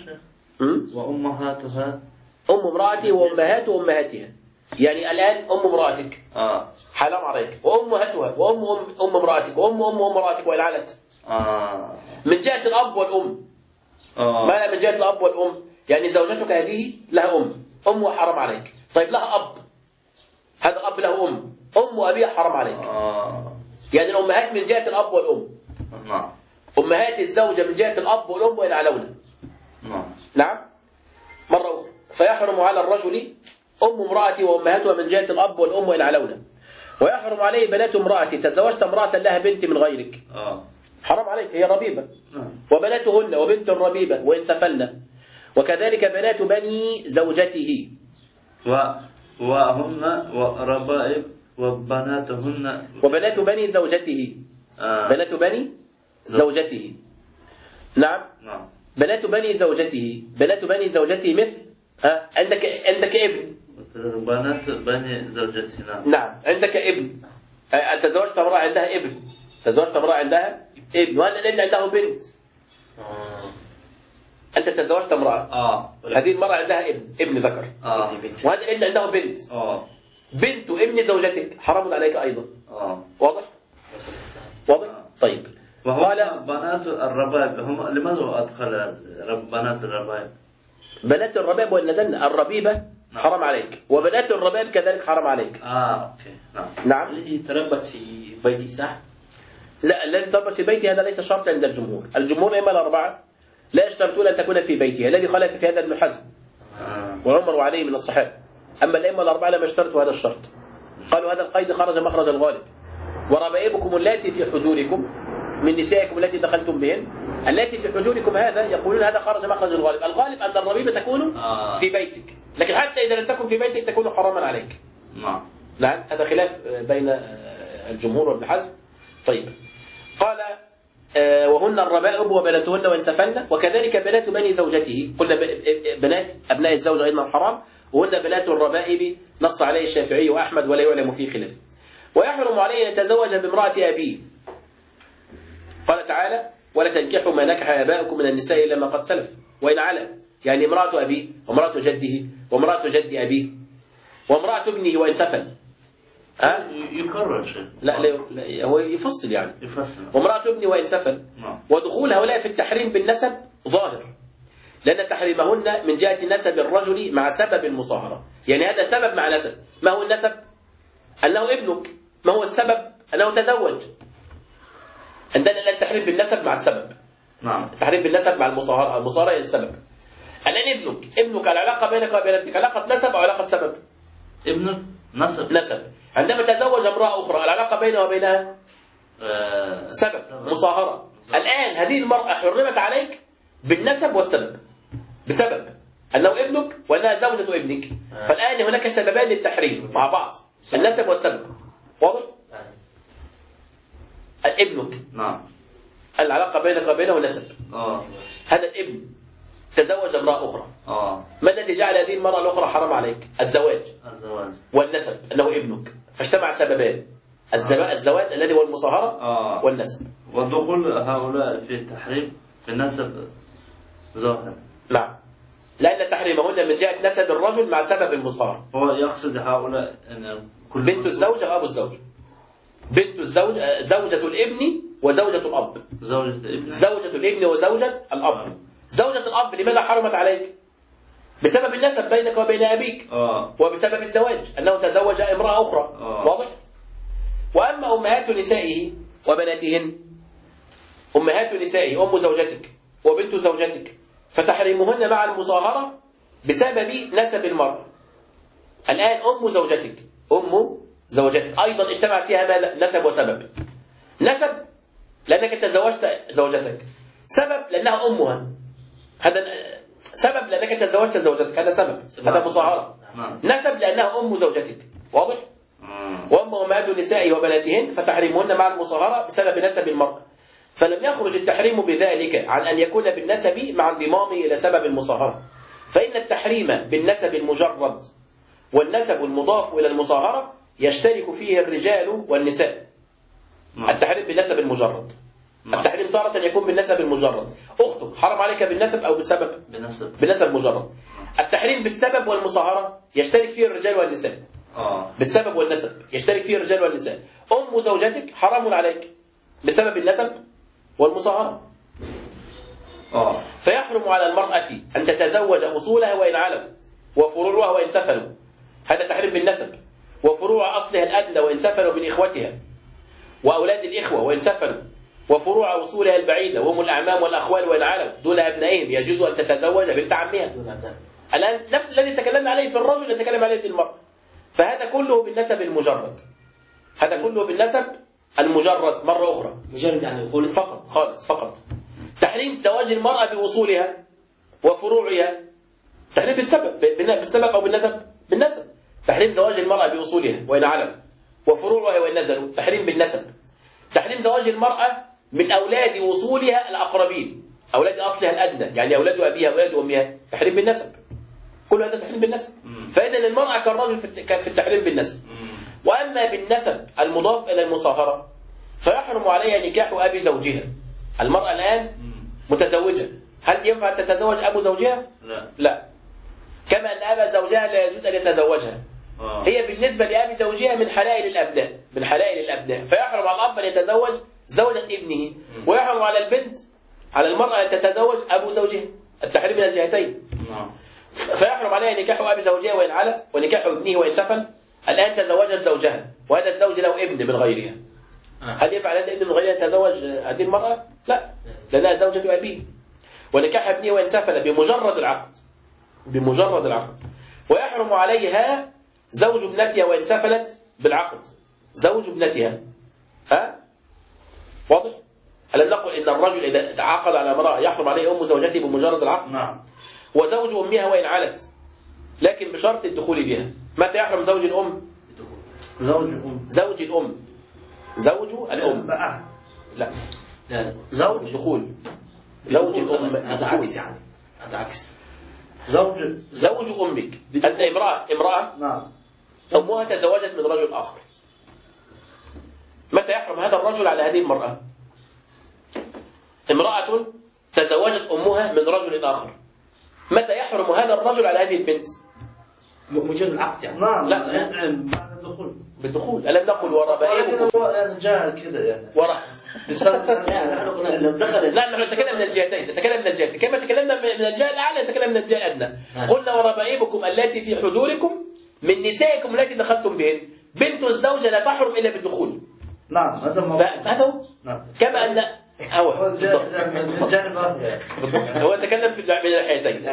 أم امرأته وأمهات أمهاتها. يعني الآن أم امرأتك حرام عليك، وأمهاتها وأم امرأتك وأم امرأتك وإن علت. من جهة الأب والأم. ما من جهة الأب والأم؟ يعني زوجتك هذه لها أم وحرام عليك. طيب لها أب، هذا الأب له أم وأبيها حرام عليك. يعني الأمهات من جهة الأب والأم. أمهات الزوجة من جهة الأب والأم وإن علونا. نعم. مرة أخرى فيحرم على الرجل أم امرأته وأمهاتها من جهة الأب والأم وإن علونا. ويحرم عليه بنات امرأته. تزوجت امرأة لها بنت من غيرك حرام عليك، هي ربيبة. وبناتهن وبنت الربيبة وإن سفلن، وكذلك بنات بني زوجته وهن وربائب وبناتهن وبنات بني زوجته. بنات بني زوجته. نعم. بنات بني زوجته. بنات بني زوجته مثل عندك ابن. بنات بني زوجته. نعم عندك ابن. تزوجت امرأة عندها ابن. تزوجت امرأة عندها ابن، وهذا الابن عنده بنت. أنت تزوجت امرأة. هذه المرأة عندها ابن ذكر. وهذا الابن عنده بنت. بنت ابن زوجتك حرام عليك أيضا. واضح؟ واضح؟ طيب. قال بنات الربائب هم لماذا أدخل بنات الربائب؟ بنات الربائب وإن نزلنا الربيبة حرام عليك، وبنات الربائب كذلك حرام عليك. أوكي. نعم. الذي تربت في بيتي صح؟ لا، الذي تربت في بيتي هذا ليس شرط عند الجمهور. الجمهور إما الأربعة لا يشترطون أن تكون في بيتها، الذي خالف في هذا ابن حزم وعمر وعلي من الصحابة. أما الأئمة الأربعة لم يشترطوا هذا الشرط، قالوا هذا القيد خرج مخرج الغالب. وربائبكم اللاتي في حجوركم من نسائكم التي دخلتم بهن، التي في حجوركم هذا يقولون هذا خرج مخرج الغالب. الغالب أن الربيبة تكون في بيتك، لكن حتى إذا لم تكن في بيتك تكون حراما عليك. نعم. هذا خلاف بين الجمهور وابن حزم. طيب. قال وهن الربائب وبناتهن وإن سفلن، وكذلك بنات بني زوجته. قلنا بنات أبناء الزوج أيضا حرام، وهن بنات الربائب نص عليه الشافعي وأحمد ولا يعلم فيه خلاف. ويحرم عليه أن يتزوج بامرأة أبيه. قال تعالى ولا تنكحوا ما نكح آباؤكم من النساء إلا ما قد سلف وإن علم، يعني امرأة أبيه وامرأة جده وامرأة جد أبيه وامرأة ابنه وإن سفل. يكرر شيء. لا هو يفصل يعني. يفصل. وامرأة ابنه وإن سفل. ودخول هؤلاء في التحريم بالنسب ظاهر، لأن تحريمهن من جهة نسب الرجل مع سبب المصاهرة. يعني هذا سبب مع نسب. ما هو النسب؟ أنه ابنك. ما هو السبب؟ أنه تزوج. عندنا التحريم بالنسب مع السبب. التحريم بالنسب مع المصاهرة. المصاهرة هي السبب. الآن ابنك العلاقة بينك وبين ابنك علاقة نسب أو علاقة سبب؟ ابنك نسب. عندما تزوج امرأة أخرى العلاقة بينه وبينها سبب مصاهرة. الآن هذه المرأة حرمت عليك بالنسب والسبب، بسبب أنه ابنك وأنها زوجة ابنك. فالآن هناك سببان للتحريم مع بعض، النسب والسبب. واضح؟ ابنك العلاقة بينك وبينه نسب. هذا الابن تزوج امرأة أخرى. ما الذي جعل هذه المرأة الأخرى حرام عليك؟ الزواج والنسب، أنه ابنك. فاجتمع سببان، الزواج الذي هو المصاهرة والنسب. ودخول هؤلاء في التحريم بالنسب ظاهر. نعم، لأن تحريمهن من جهة نسب الرجل مع سبب المصاهرة. هو يقصد هؤلاء أن بنت الزوج أو أبو الزوج. بنت الزوج زوجة الابن وزوجة الأب. زوجة الابن وزوجة الأب. زوجة الأب لماذا حرمت عليك؟ بسبب النسب بينك وبين أبيك. وبسبب الزواج أنه تزوج امرأة أخرى. واضح؟ وأما أمهات نسائه وبناتهن، أمهات نسائه أم زوجتك وبنت زوجتك، فتحريمهن مع المصاهرة بسبب نسب المرأة. الآن أم زوجتك أيضا اجتمع فيها ماذا؟ نسب وسبب. نسب لأنك تزوجت زوجتك، سبب لأنها أمها، هذا سبب لأنك تزوجت زوجتك، هذا سبب، هذا مصاهرة. نسب لأنها أم زوجتك. واضح؟ وأما أمهات النساء وبناتهن فتحريمهن مع المصاهرة بسبب نسب المرأة. فلم يخرج التحريم بذلك عن أن يكون بالنسب مع انضمامه إلى سبب المصاهرة، فإن التحريم بالنسب المجرد والنسب المضاف إلى المصاهرة يشترك فيه الرجال والنساء. التحريم بالنسب المجرد، التحريم تارة يكون بالنسب المجرد. أختك حرم عليك بالنسب أو بالسبب؟ بالنسب مجرد. التحريم بالسبب والمصاهرة يشترك فيه الرجال والنساء. بالسبب والنسب يشترك فيه الرجال والنساء. أم زوجتك حرام عليك بسبب النسب والمصاهرة. فيحرم على المرأة أن تتزوج أصولها وإن علم، وفروعها وإن سفلوا، هذا تحريم بالنسب. وفروع أصلها الأدنى وإن سفلوا من إخوتها، وأولاد الإخوة وإن سفلوا، وفروع أصولها البعيدة وهم الأعمام والأخوال وإن علم دون أبنائهم، يجوز أن تتزوج بنت عمها. الآن نفس الذي تكلمنا عليه في الرجل نتكلم عليه في المرأة. فهذا كله بالنسب المجرد، هذا كله بالنسب المجرد مرة أخرى، مجرد يعني خالص فقط خالص فقط. تحريم زواج المرأة بأصولها وفروعها، تحريم بالسبب أو بالنسب. بالنسب تحريم زواج المرأة بأصولها وإن علم، وفروعها وإن نزلوا، تحريم بالنسب. تحريم زواج المرأة من أولاد وصولها الأقربين، أولاد أصلها الأدنى، يعني أولاد أبيها أولاد أمها، تحريم بالنسب. كل هذا تحريم بالنسب. فإذا المرأة كالرجل في التحريم بالنسب. وأما بالنسب المضاف إلى المصاهرة فيحرم عليها نكاح أبي زوجها. المرأة الآن متزوجة، هل ينفع تتزوج أبو زوجها؟ لا. كما أن أبا زوجها لا يجوز أن يتزوجها. هي بالنسبة لأبي زوجها من حلائل الأبناء، من حلائل الأبناء، فيحرم على الأب أن يتزوج زوجة ابنه، ويحرم على البنت، على المرأة أن تتزوج أبو زوجها. التحريم من الجهتين. فيحرم عليها نكاح أبي زوجها وإن على، ونكاح ابنه وإن سفل. الآن تزوجت زوجها وهذا الزوج له ابن من غيرها، هل يفعل هذا الابن من غيرها تزوج هذه المرأة؟ لا، لأنها زوجة أبيه. ونكاح ابنه وإن سفل بمجرد العقد، بمجرد العقد. ويحرم عليها زوج ابنتها وإن سفلت بالعقد، زوج ابنتها. واضح؟ ألم نقل إن الرجل إذا تعاقد على امرأة يحرم عليه أم زوجته بمجرد العقد؟ نعم. وزوج أمها وإن علت، لكن بشرط الدخول بها. متى يحرم زوج الأم؟ زوج الأم. زوج الأم، زوج الأم. لا زوج الدخول، زوج الأم. هذا عكس، يعني هذا عكس. زوج أمك، أنت امرأة نعم. أمها تزوجت من رجل آخر، متى يحرم هذا الرجل على هذه المرأة؟ امرأة تزوجت أمها من رجل آخر، متى يحرم هذا الرجل على هذه البنت؟ مجرد العقد يعني. نعم. لا، بعد الدخول. بالدخول. ألم نقل وربائبكم يعني جاء كذا يعني وراء لو دخل. لا، نحن نتكلم من الجهتين، نتكلم من الجهتين، كما تكلمنا من الجهة الأعلى نتكلم من الجهة الأدنى. قلنا وربائبكم التي في حجوركم من نسائكم التي دخلتم بهن، بنت الزوجة لا تحرم إلا بالدخول. نعم، هذا هو. كما أن هو تكلم في من الحيتين.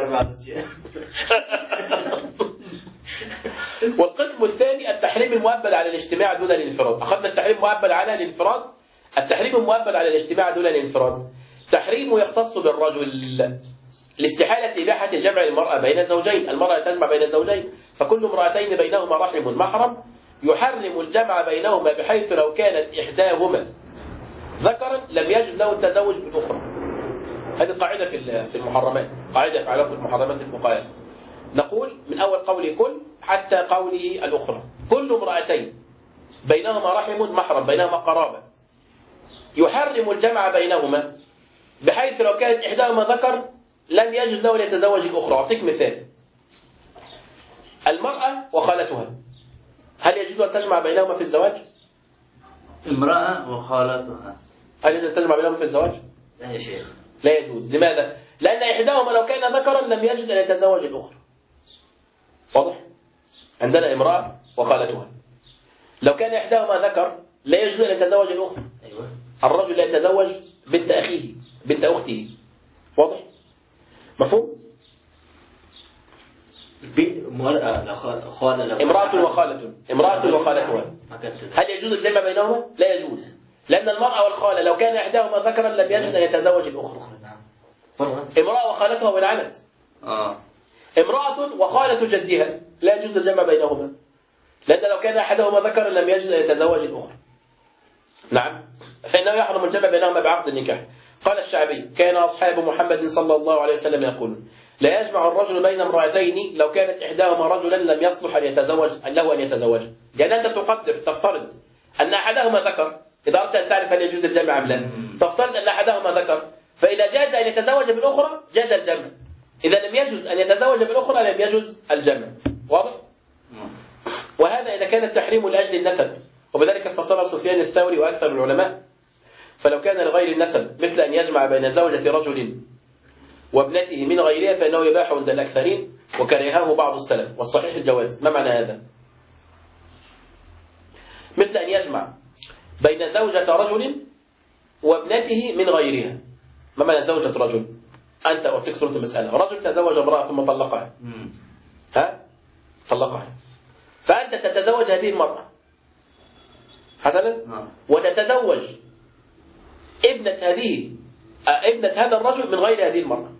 والقسم الثاني التحريم المؤبد على الاجتماع دون الانفراد. أخذنا التحريم المؤبد على الانفراد، التحريم المؤبد على الاجتماع دون الانفراد. تحريمه يختص بالرجل لاستحالة إباحة جمع المرأة بين زوجين، المرأة تجمع بين زوجين، فكل امرأتين بينهما رحم محرم يحرم الجمع بينهما بحيث لو كانت إحداهما ذكرا لم يجوز له التزوج بالأخرى. هذه قاعدة في المحرمات، قاعدة في علاقة المحرمات الفقهاء. نقول من أول قول كل حتى قوله الأخرى، كل امرأتين بينهما رحم محرم، بينهما قرابة، يحرم الجمع بينهما بحيث لو كانت إحداهما ذكر لم يجوز له ليتزوج الأخرى. أعطيك مثال، المرأة وخالتها، هل يجوز أن تجمع بينهما في الزواج؟ امرأة وخالتها هل يجوز أن تجمع بينهما في الزواج؟ لا يا شيخ، لا يجوز. لماذا؟ لأن إحداهما لو كان ذكرا لم يجوز أن يتزوج الأخرى. واضح؟ عندنا امرأة وخالتها، لو كان إحداهما ذكر لا يجوز أن يتزوج الأخرى. أيوة. الرجل لا يتزوج بنت أخيه، بنت أخته. واضح؟ مفهوم؟ امرأة وخالة، امرأة وخالتها، هل يجوز الجمع بينهما؟ لا يجوز، لأن المرأة والخالة لو كان إحداهما ذكرا لم يجوز أن يتزوج الأخرى. امرأة وخالتها وإن عنت. امرأة وخالة جدها لا يجوز الجمع بينهما، لأن لو كان أحدهما ذكرا لم يجوز أن يتزوج الأخرى. نعم، فإنه يحرم الجمع بينهما بعقد النكاح. قال الشعبي: كان أصحاب محمد صلى الله عليه وسلم يقولون: لا يجمع الرجل بين امرأتين لو كانت إحداهما رجلا لم يصلح أن يتزوج له أن يتزوج. يعني أنت تفترض أن أحدهما ذكر، إذا أردت أن تعرف هل يجوز الجمع أم لا، تفترض أن أحدهما ذكر، فإذا جاز أن يتزوج بالأخرى جاز الجمع، إذا لم يجوز أن يتزوج بالأخرى لم يجوز الجمع. واضح؟ وهذا إذا كان التحريم لأجل النسب، وبذلك فسر سفيان الثوري وأكثر العلماء. فلو كان لغير النسب مثل أن يجمع بين زوجة رجل وابنته من غيرها فإنه يباح عند الأكثرين، وكرهه بعض السلف، والصحيح الجواز. ما معنى هذا؟ مثل أن يجمع بين زوجة رجل وابنته من غيرها. ما معنى زوجة رجل؟ أنت أعطيك صورة المسألة، رجل تزوج امرأة ثم طلقها، طلقها، فأنت تتزوج هذه المرأة، حسنا. وتتزوج ابنة هذا الرجل من غير هذه المرأة.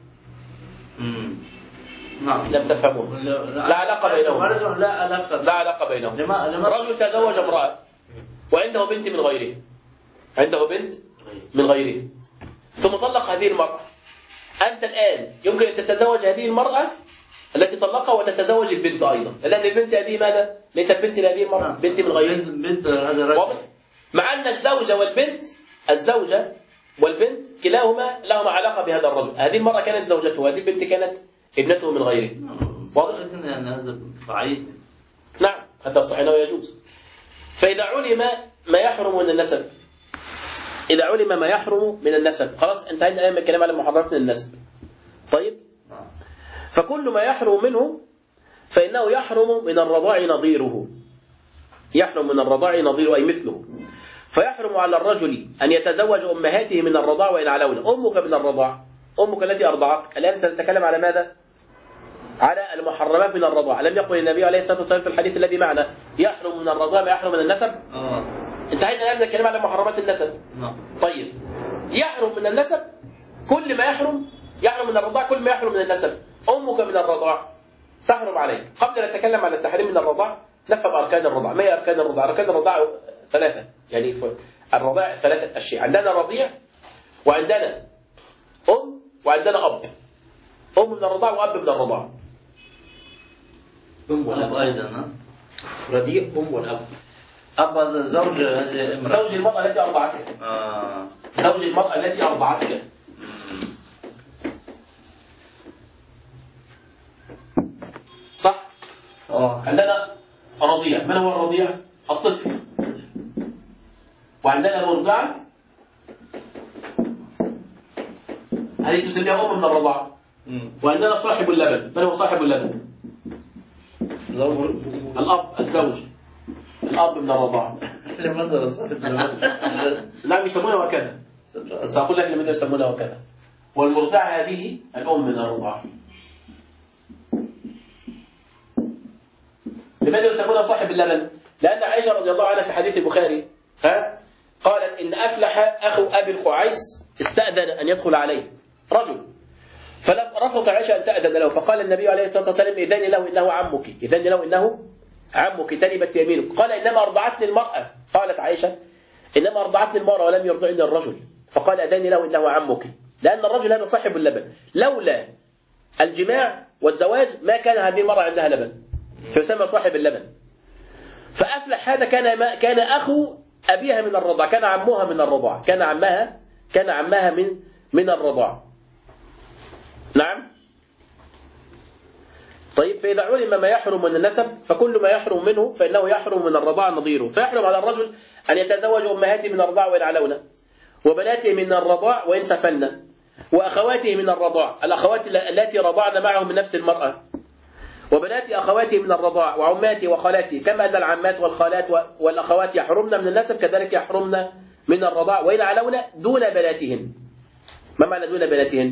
نعم. لم تفهمون؟ لا علاقة بينهم. لا علاقة بينهم. رجل تزوج امرأة وعنده بنت من غيره، عنده بنت من غيره، ثم طلق هذه المرأة. أنت الآن يمكن أن تتزوج هذه المرأة التي طلقها وتتزوج البنت أيضا، لأن البنت هذه ماذا؟ ليست بنت لهذه المرأة، بنت من غيره. بنت هذا الرجل. مع أن الزوجة والبنت كلاهما لهما علاقة بهذا الرجل. هذه المرأة كانت زوجته وهذه البنت كانت ابنته من غيره. واضح؟ يعني هذا ضعيف. نعم، حتى الصحيح ويجوز. فإذا علم ما يحرم من النسب، إذا علم ما يحرم من النسب، خلاص انتهينا الآن من الكلام على محرمات من النسب. طيب، فكل ما يحرم منه فإنه يحرم من الرضاع نظيره. يحرم من الرضاع نظيره أي مثله. فيحرم على الرجل أن يتزوج أمهاته من الرضاع وإن علون. أمك من الرضاع، أمك التي أرضعتك. الآن سنتكلم على ماذا؟ على المحرمات من الرضاع. ألم يقل النبي عليه الصلاة والسلام في الحديث الذي معنا يحرم من الرضاع ما يحرم من النسب؟ انتهينا الآن من الكلام على محرمات النسب. طيب، يحرم من النسب كل ما يحرم من الرضاع، كل ما يحرم من النسب. أمك من الرضاع تحرم عليك. قبل أن نتكلم عن التحريم من الرضاع نفهم أركان الرضاع. ما هي أركان الرضاع؟ أركان الرضاع ثلاثة، يعني الرضاع ثلاثة أشياء. عندنا رضيع، وعندنا وعندنا أب. أم من الرضاع وأب من الرضاع. أم والأب أيضا. رضيع، أم والأب. أب زوج المرأة التي أرضعتك. زوج المرأة التي أرضعتك. صح؟ عندنا رضيع. من هو الرضيع؟ الطفل. وعندنا المرضعة، هذه تسميها أم من الرضاعة. وعندنا صاحب اللبن. من هو صاحب اللبن؟ الأب، الزوج، الأب من الرضاعة. نعم، يسمونها وكذا. سأقول لك لماذا يسمونها وكذا. والمرضعة هذه الأم من الرضاعة. لماذا يسمونها صاحب اللبن؟ لأن عائشة رضي الله عنها في حديث البخاري قالت إن أفلح أخو أبي الخعيس استأذن أن يدخل عليه رجل، فلم رفض عائشة أن تأذن له، فقال النبي عليه الصلاة والسلام إذن له إنه عمك، إذن له إنه عمك، تنبت يمينك. قال إنما أرضعتني المرأة. قالت عائشة إنما أرضعتني المرأة ولم يرضعني الرجل. فقال أذن له إنه عمك، لأن الرجل هذا صاحب اللبن. لولا الجماع والزواج ما كان هذه المرأة عندها لبن، فيسمى صاحب اللبن. فأفلح هذا كان أخو أبيها من الرضاع، كان عمها من الرضاع، كان عمها من الرضاع. نعم. طيب، فإذا علم ما يحرم من النسب فكل ما يحرم منه فإنه يحرم من الرضاع نظيره. فيحرم على الرجل أن يتزوج أمهاته من الرضاع وإن علون، وبناته من الرضاع وإن سفلن، وأخواته من الرضاع، الأخوات التي رضعن معه من نفس المرأة، وبنات أخواته من الرضاع، وعماته وخالاته، كما أن العمات والخالات والأخوات يحرمن من النسب كذلك يحرمن من الرضاع وإن علون دون بناتهن. ما معنى دون بناتهن؟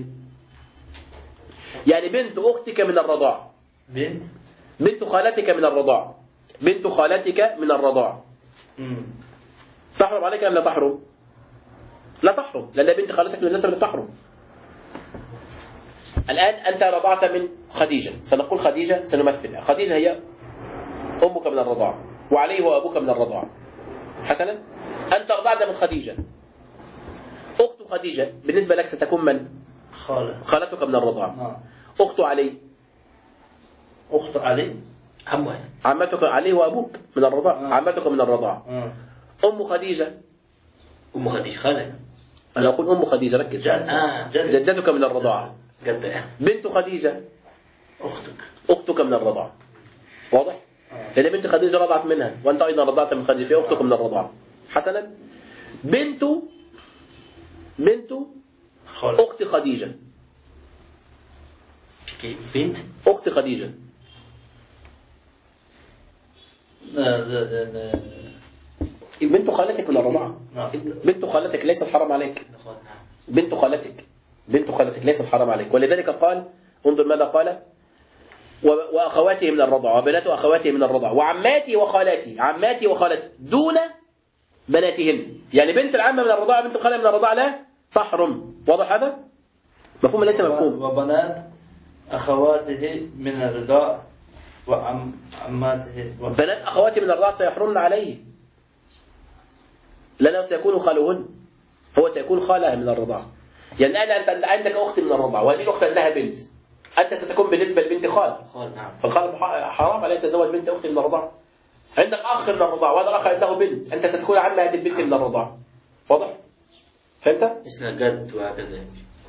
يعني بنت أختك من الرضاع، بنت خالتك من الرضاع، بنت خالتك من الرضاع تحرم عليك أم لا تحرم؟ لا تحرم، لأن بنت خالتك من النسب لا تحرم. الآن أنت رضعت من خديجة، سنقول خديجة، سنمثل خديجة هي أمك من الرضاع وعلي هو أبوك من الرضاع. حسنا، أنت رضعت من خديجة. أخت خديجة بالنسبة لك ستكون من؟ خالتك من الرضاع. أخت علي، أخت علي عمتك علي وأبوك من الرضاع، عمتك من الرضاع. أم خديجة خالة. أنا أقول أم خديجة، ركز. جدتك من الرضاعة. بنت خديجة أختك من الرضاعة. واضح؟ لأن بنت خديجة رضعت منها وأنت أيضا رضعت من خديجة، في أختك من الرضاعة. حسنا، بنت أخت خديجة، بنت أخت خديجة، بنت خالتك من الرضاعة. بنت خالتك ليست حرام عليك. بنت خالتك ليست حرام عليك. ولذلك قال، انظر ماذا قال: وأخواته من الرضاعة، وبنات أخواته من الرضاعة، وعماتي وخالاتي، عماتي وخالاتي دون بناتهن، يعني بنت العمة من الرضاعة بنت الخالة من الرضاعة لا تحرم. واضح هذا؟ مفهوم ليس مفهوم؟ وبنات أخواته من الرضاع وعماته بنات أخواته من الرضاعة سيحرمن عليه، لأنه سيكون خالهن، هو سيكون خالها من الرضاعة. يعني أنت عندك أخت من الرضاعة وهذه الأخت عندها بنت، أنت ستكون بالنسبة لبنت خال، نعم. فالخال حرام عليه يتزوج بنت أخت من الرضاعة. عندك أخ من الرضاعة وهذا الأخ عنده بنت، أنت ستكون عم هذه البنت من الرضاعة. واضح؟ فهمت؟ مثل الجد وهكذا.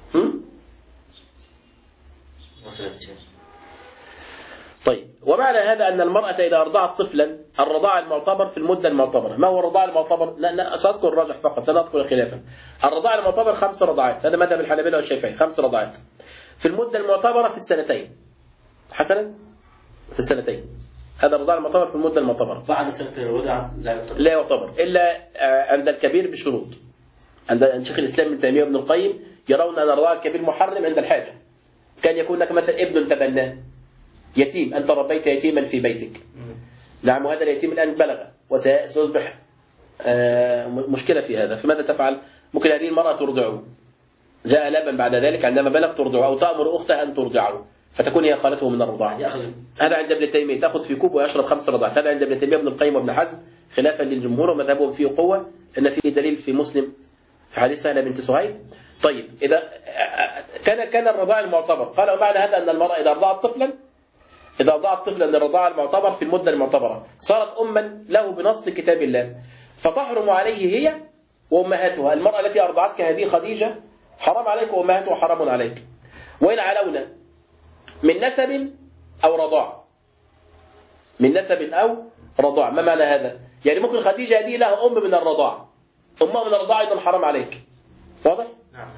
وصلت شيء. طيب، ومعنى هذا أن المرأة إذا أرضعت طفلا الرضاع المعتبر في المدة المعتبرة. ما هو الرضاع المعتبر؟ لا سأذكر الراجح فقط، لا أذكر خلافا. الرضاع المعتبر 5 رضعات، هذا مذهب الحنابلة والشافعي، 5 رضعات في المدة المعتبرة في السنتين. حسنا، في السنتين، هذا الرضاع المعتبر في المدة المعتبرة. بعد سنتين الرضاعة لا يعتبر إلا عند الكبير بشروط. عند شيخ الإسلام ابن تيمية وابن القيم يرون أن الرضاع الكبير محرم عند الحاجة. كان يكون لك مثلا ابن تبناه، يتيم، أنت ربيت يتيما في بيتك، نعم، وهذا اليتيم الآن بلغ وسيصبح مشكلة في هذا، فماذا تفعل؟ ممكن هذه المرأة ترضعه، جاء لبن بعد ذلك عندما بلغ ترضعه، أو تأمر أختها أن ترضعه فتكون هي خالته من الرضاعة. هذا عند ابن تيمية، تأخذ في كوب ويشرب 5 رضعات. هذا عند ابن تيمية وابن القيم وابن حزم خلافا للجمهور، ومذهبهم فيه قوة أن فيه دليل في مسلم في حديث سهلة بنت سهيل. طيب، إذا كان الرضاع المعتبر، قال ومعنى هذا أن المرأة إذا أرضعت طفلا للرضاعة المعتبر في المدة المعتبرة صارت أما له بنص كتاب الله، فتحرم عليه هي وأمهاتها. المرأة التي أرضعتك هذه خديجة حرام عليك وأمهاتها حرام عليك، وإن علونا من نسب أو رضاع. من نسب أو رضاع، ما معنى هذا؟ يعني ممكن خديجة هذه لها أم من الرضاع، أمها من الرضاع أيضا حرام عليك. واضح؟ نعم.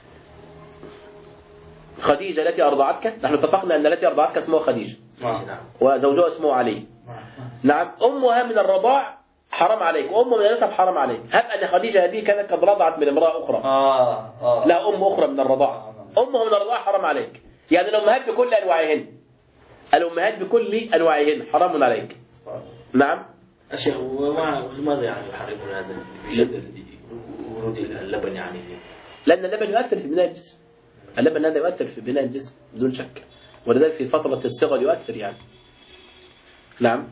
خديجة التي أرضعتك، نحن اتفقنا أن التي أرضعتك اسمها خديجة، نعم. وزوجها اسمه علي. نعم، أمها من الرضاع حرام عليك، وأم من النسب حرام عليك. هب أن خديجة هذه كانت قد رضعت من امرأة أخرى، لا أم أخرى من الرضاع، أمها من الرضاع حرام عليك. يعني الأمهات بكل أنواعهن، الأمهات بكل أنواعهن حرام عليك. نعم. أشياء. وماذا يعني يحرمون هذا بشد ورود اللبن يعني؟ لأن اللبن يؤثر في بناء الجسم، اللبن هذا يؤثر في بناء الجسم بدون شك، ولذلك في فترة الصغر يؤثر يعني. نعم.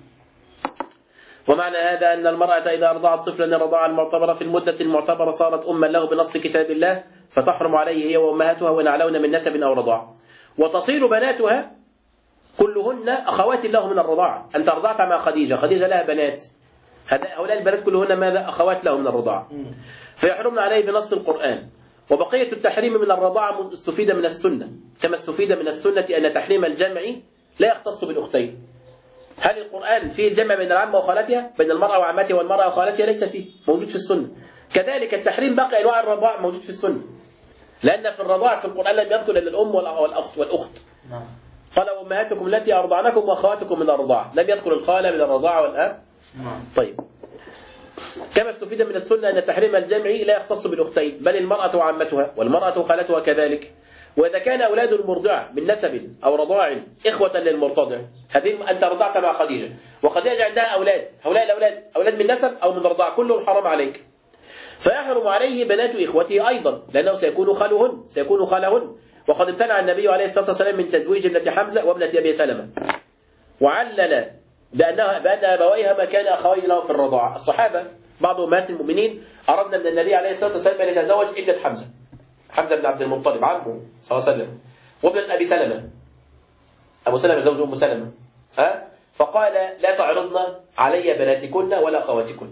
ومعنى هذا أن المرأة إذا أرضعت طفلا الرضاعة المعتبرة في المدة المعتبرة صارت أما له بنص كتاب الله، فتحرم عليه هي وأمهاتها وإن علون من نسب أو رضاع، وتصير بناتها كلهن أخوات له من الرضاعة. أنت أرضعت مع خديجة، خديجة لها بنات، هؤلاء البنات كلهن ماذا؟ أخوات له من الرضاعة، فيحرمن عليه بنص القرآن. وبقية التحريم من الرضاعة استفيد من السنة، كما استفيد من السنة أن تحريم الجمع لا يختص بالأختين. هل القرآن فيه الجمع بين العمة وخالتها، بين المرأة وعمتها والمرأة وخالتها؟ ليس فيه، موجود في السنة. كذلك التحريم باقي أنواع الرضاعة موجود في السنة، لأن في الرضاعة في القرآن لم يذكر إلا الأم والأخت. قال أمهاتكم التي أرضعنكم وأخواتكم من الرضاعة، لم يذكر الخالة من الرضاعة والأب. طيب، كما استفيد من السنة أن تحريم الجمع لا يختص بالأختين، بل المرأة وعمتها والمرأة وخالتها كذلك. وإذا كان أولاد المرضع من نسب أو رضاع إخوة للمرتضع، هذه أنت رضعت مع خديجة وخديجة عندها أولاد، هؤلاء الأولاد أولاد من نسب أو من رضاع كلهم حرام عليك، فيحرم عليه بنات إخوته أيضا، لأنه سيكون خالهن. وقد امتنع النبي عليه الصلاة والسلام من تزويج ابنة حمزة وابنة أبي سلمة، وعلل بأن أبويها ما كان أخوين له في الرضاعة. الصحابة بعض أمهات المؤمنين أردنا من النبي عليه الصلاة والسلام أن يتزوج ابنة حمزة بن عبد المطلب عمه صلى الله عليه وسلم، وابنة أبي سلمة، أبو سلمة زوج أم سلمة، فقال لا تعرضن علي بناتكن ولا أخواتكن.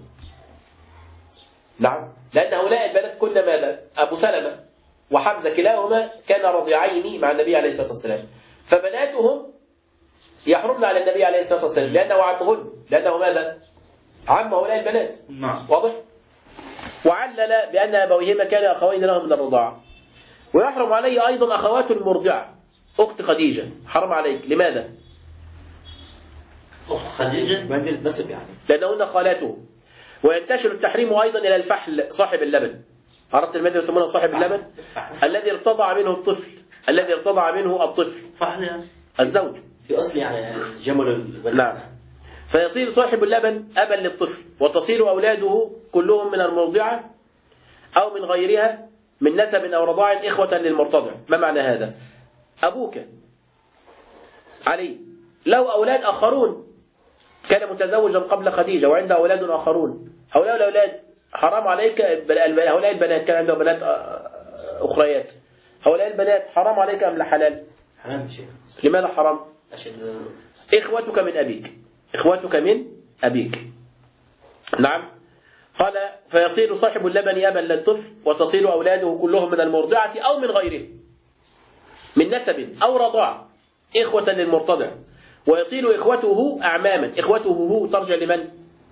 نعم، لأن هؤلاء البنات كن ماذا؟ أبو سلمة وحمزة كلاهما كان رضيعين مع النبي عليه الصلاة والسلام، فبناتهم يحرمن على النبي عليه الصلاة والسلام لأنه عمهن، لأنه ماذا؟ عم هؤلاء البنات. واضح؟ وعلل بأن أبويهما كان أخوين لهم من الرضاعة. ويحرم عليه أيضا أخوات المرضعة، أخت خديجة حرم عليك. لماذا؟ أخت خديجة منزلة نسب يعني، لأنهن خالاته. وينتشر التحريم أيضا إلى الفحل صاحب اللبن. عرفت الماذا يسمونه صاحب اللبن؟ الذي ارتضع منه الطفل، فحل يعني الزوج في أصل يعني جمل. نعم. فيصير صاحب اللبن أبا للطفل، وتصير أولاده كلهم من المرضعة أو من غيرها من نسب أو رضاع إخوة للمرتضع. ما معنى هذا؟ أبوك علي له أولاد آخرون، كان متزوجا قبل خديجة وعنده أولاد آخرون، هؤلاء الأولاد حرام عليك، هؤلاء البنات كان عنده بنات أخريات، هؤلاء البنات حرام عليك أم لا حلال؟ حرام يا شيخ. لماذا حرام؟ عشان إخوتك من أبيك، إخوتك من أبيك. نعم. قال فيصير صاحب اللبن أبا للطفل، وتصير أولاده كلهم من المرضعة أو من غيره من نسب أو رضاع إخوة للمرتضع، ويصير إخوته أعماما. إخوته هو ترجع لمن؟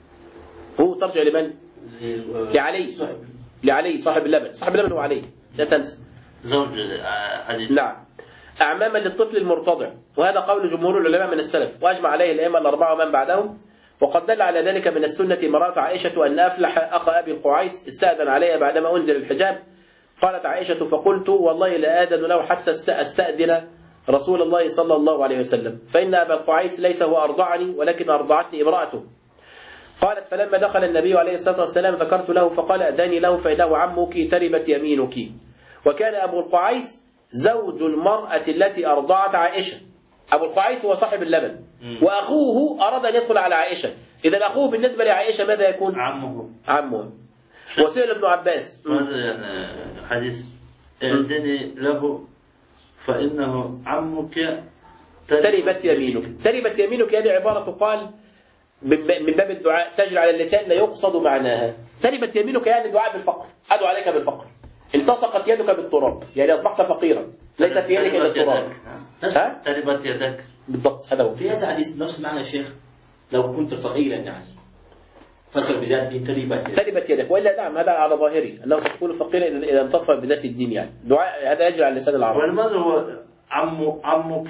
هو ترجع لمن؟ لعلي. لعلي صاحب اللبن، صاحب اللبن هو علي، لا تنسى زوج علي. نعم. أعماما للطفل المرتضع، وهذا قول جمهور العلماء من السلف، وأجمع عليه الأئمة الأربعة ومن بعدهم. وقد دل على ذلك من السنة مرات عائشة أن أفلح أخ أبي القعيس استأذن علي بعدما أنزل الحجاب. قالت عائشة فقلت والله لا آذن له حتى أستأذن رسول الله صلى الله عليه وسلم، فإن أبا القعيس ليس هو أرضعني ولكن أرضعتني امرأته. قالت فلما دخل النبي عليه الصلاة والسلام ذكرت له فقال أذاني له فإنه عمك تربت يمينك. وكان أبو القعيس زوج المرأة التي أرضعت عائشة. أبو القعيس هو صاحب اللبن، وأخوه أراد أن يدخل على عائشة، إذا أخوه بالنسبة لعائشة ماذا يكون؟ عمه. وسئل ابن عباس حديث إذن له فإنه عمك تربت يمينك. تربت يمينك هذه عبارة تقال من باب الدعاء تجري على اللسان لا يقصد معناها. تربت يمينك يعني دعاء بالفقر، أدعو عليك بالفقر. التصقت يدك بالتراب يعني أصبحت فقيرا، ليس في يدك إلا التراب. تربت يدك بالضبط، هذا هو. في هذا الحديث نفس معنى الشيخ لو كنت فقيرا يعني فصل بذات الدين تربت يدك، وإلا نعم هذا على ظاهره أنه ستكون فقيرا إذا انطفى بذات الدين، يعني دعاء هذا يجري على لسان العرب. ولماذا هو عمك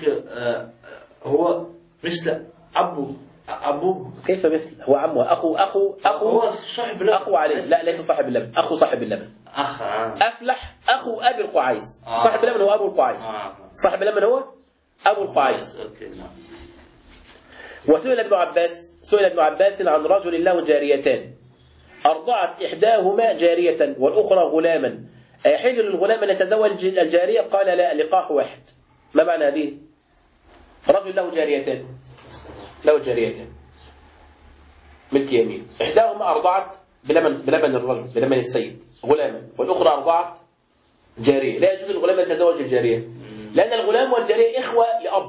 هو مثل أبوه؟ كيف مثل؟ هو عمه، أخو هو صاحب اللبن. أخو عليه، لا ليس صاحب اللبن، أخو صاحب اللبن. أفلح أخو أبي القعيس. صاحب اللبن هو أبو القعيس. صاحب اللبن هو أبو القعيس. وسئل ابن عباس عن رجل له جاريتان أرضعت إحداهما جارية والأخرى غلاما، أيحل للغلام أن يتزوج الجارية؟ قال لا، لقاح واحد. ما معنى هذه؟ رجل له جاريتان ملك يمين، إحداهما أرضعت بلبن الرجل بلبن السيد غلاما، والأخرى أرضعت جارية. لا يجوز للغلام أن يتزوج الجارية، لأن الغلام والجارية إخوة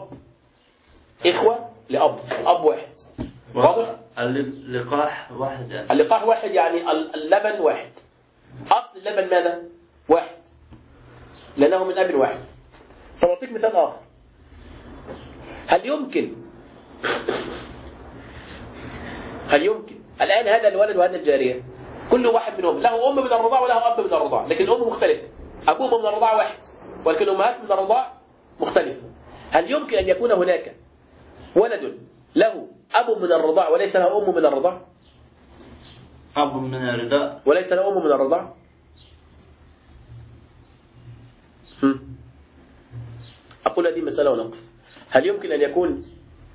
لأب، أب واحد. واضح؟ اللقاح واحد يعني. اللقاح واحد يعني اللبن واحد، أصل اللبن ماذا؟ واحد، لأنه من أب واحد. فأعطيك مثال آخر. هل يمكن الآن هذا الولد وهذا الجارية كل واحد منهم له أم من الرضاع وله أب من الرضاع، لكن الأم مختلفة، أبوهم من الرضاع واحد ولكن الأمهات من الرضاع مختلفة. هل يمكن أن يكون هناك ولد له أب من الرضاع وليس له أم من الرضاع؟ أب من الرضاع وليس له أم من الرضاع؟ أقول هذه مسألة ونقف. هل يمكن أن يكون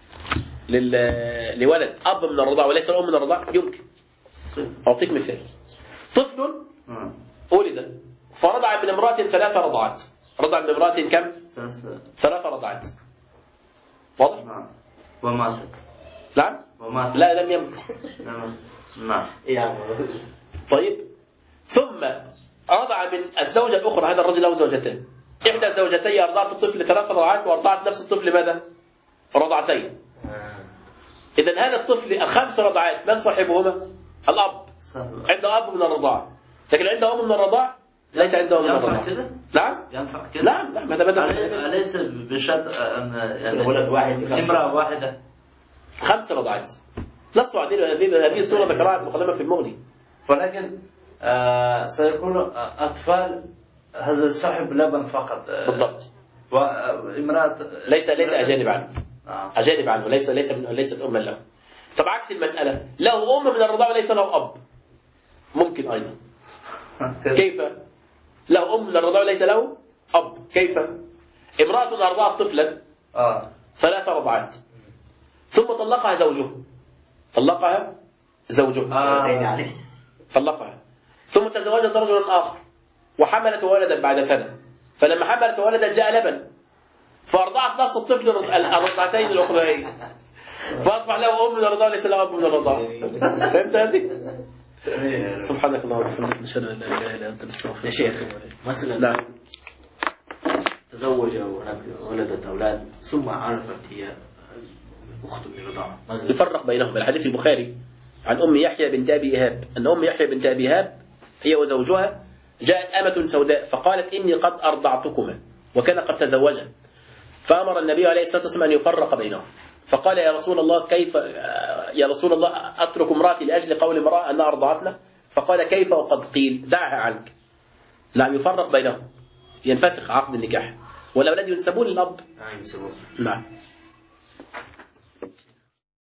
لولد أب من الرضاع وليس له أم من الرضاع؟ يمكن. أعطيك مثال. طفل ولد فرضع من امرأة 3 رضعات. رضع من امرأة كم؟ 3 رضعات. واضح؟ ومات. نعم؟ ومات. لا لم يمت. نعم. طيب ثم رضع من الزوجة الأخرى. هذا الرجل له زوجتين، إحدى زوجتي أرضعت الطفل 3 رضعات وأرضعت نفس الطفل ماذا؟ رضعتين. إذن هذا الطفل 5 رضعات من صاحبهما؟ الأب. عنده أب من الرضاعة، لكن عنده أم من الرضاعة ليس عنده أم من الرضاعة. ينفع كده؟ نعم؟ ينفع كده؟ نعم هذا بدأ. أليس بشرط أن يعني ولد واحد امرأة واحدة 5 رضعات. نصوا هذه الصورة ذكرها المقدمة في المغني. ولكن سيكون أطفال هذا صاحب لبن فقط. بالضبط. وامرأة ليس أجانب عنه. أجانب عنه، ليست أما له. طب عكس المسألة، له أم من الرضاعة وليس له أب، ممكن أيضا. كيف؟ له أم من الرضاعة وليس له أب، كيف؟ امرأة أرضعت طفلا 3 رضعات ثم طلقها زوجه طلقها زوجها يعني طلقها، ثم تزوجت رجلا آخر وحملت ولدا بعد سنة، فلما حملت ولدا جاء لبن فأرضعت نفس الطفل الرضعتين الأخرين، فأصبح له أم من الرضاعة ليس له أب من الرضاعة. فهمت هذه؟ سبحانك اللهم وبحمدك نشهد أن لا إله إلا أنت نستغفرك. يا شيخ مثلا نعم. تزوج ولدت أولاد ثم عرفت هي أخت من الرضاعة، يفرق بينهم. الحديث البخاري عن أم يحيى بنت أبي إيهاب أن أم يحيى بنت أبي إيهاب هي وزوجها جاءت أمة سوداء فقالت إني قد أرضعتكما، وكان قد تزوجا، فأمر النبي عليه الصلاة والسلام أن يفرق بينهم، فقال يا رسول الله كيف يا رسول الله أترك امرأتي لأجل قول امرأة أنها أرضعتنا؟ فقال كيف وقد قيل دعها عنك. نعم يفرق بينهم، ينفسخ عقد النكاح، والأولاد ينسبون للأب. نعم ينسبون. نعم.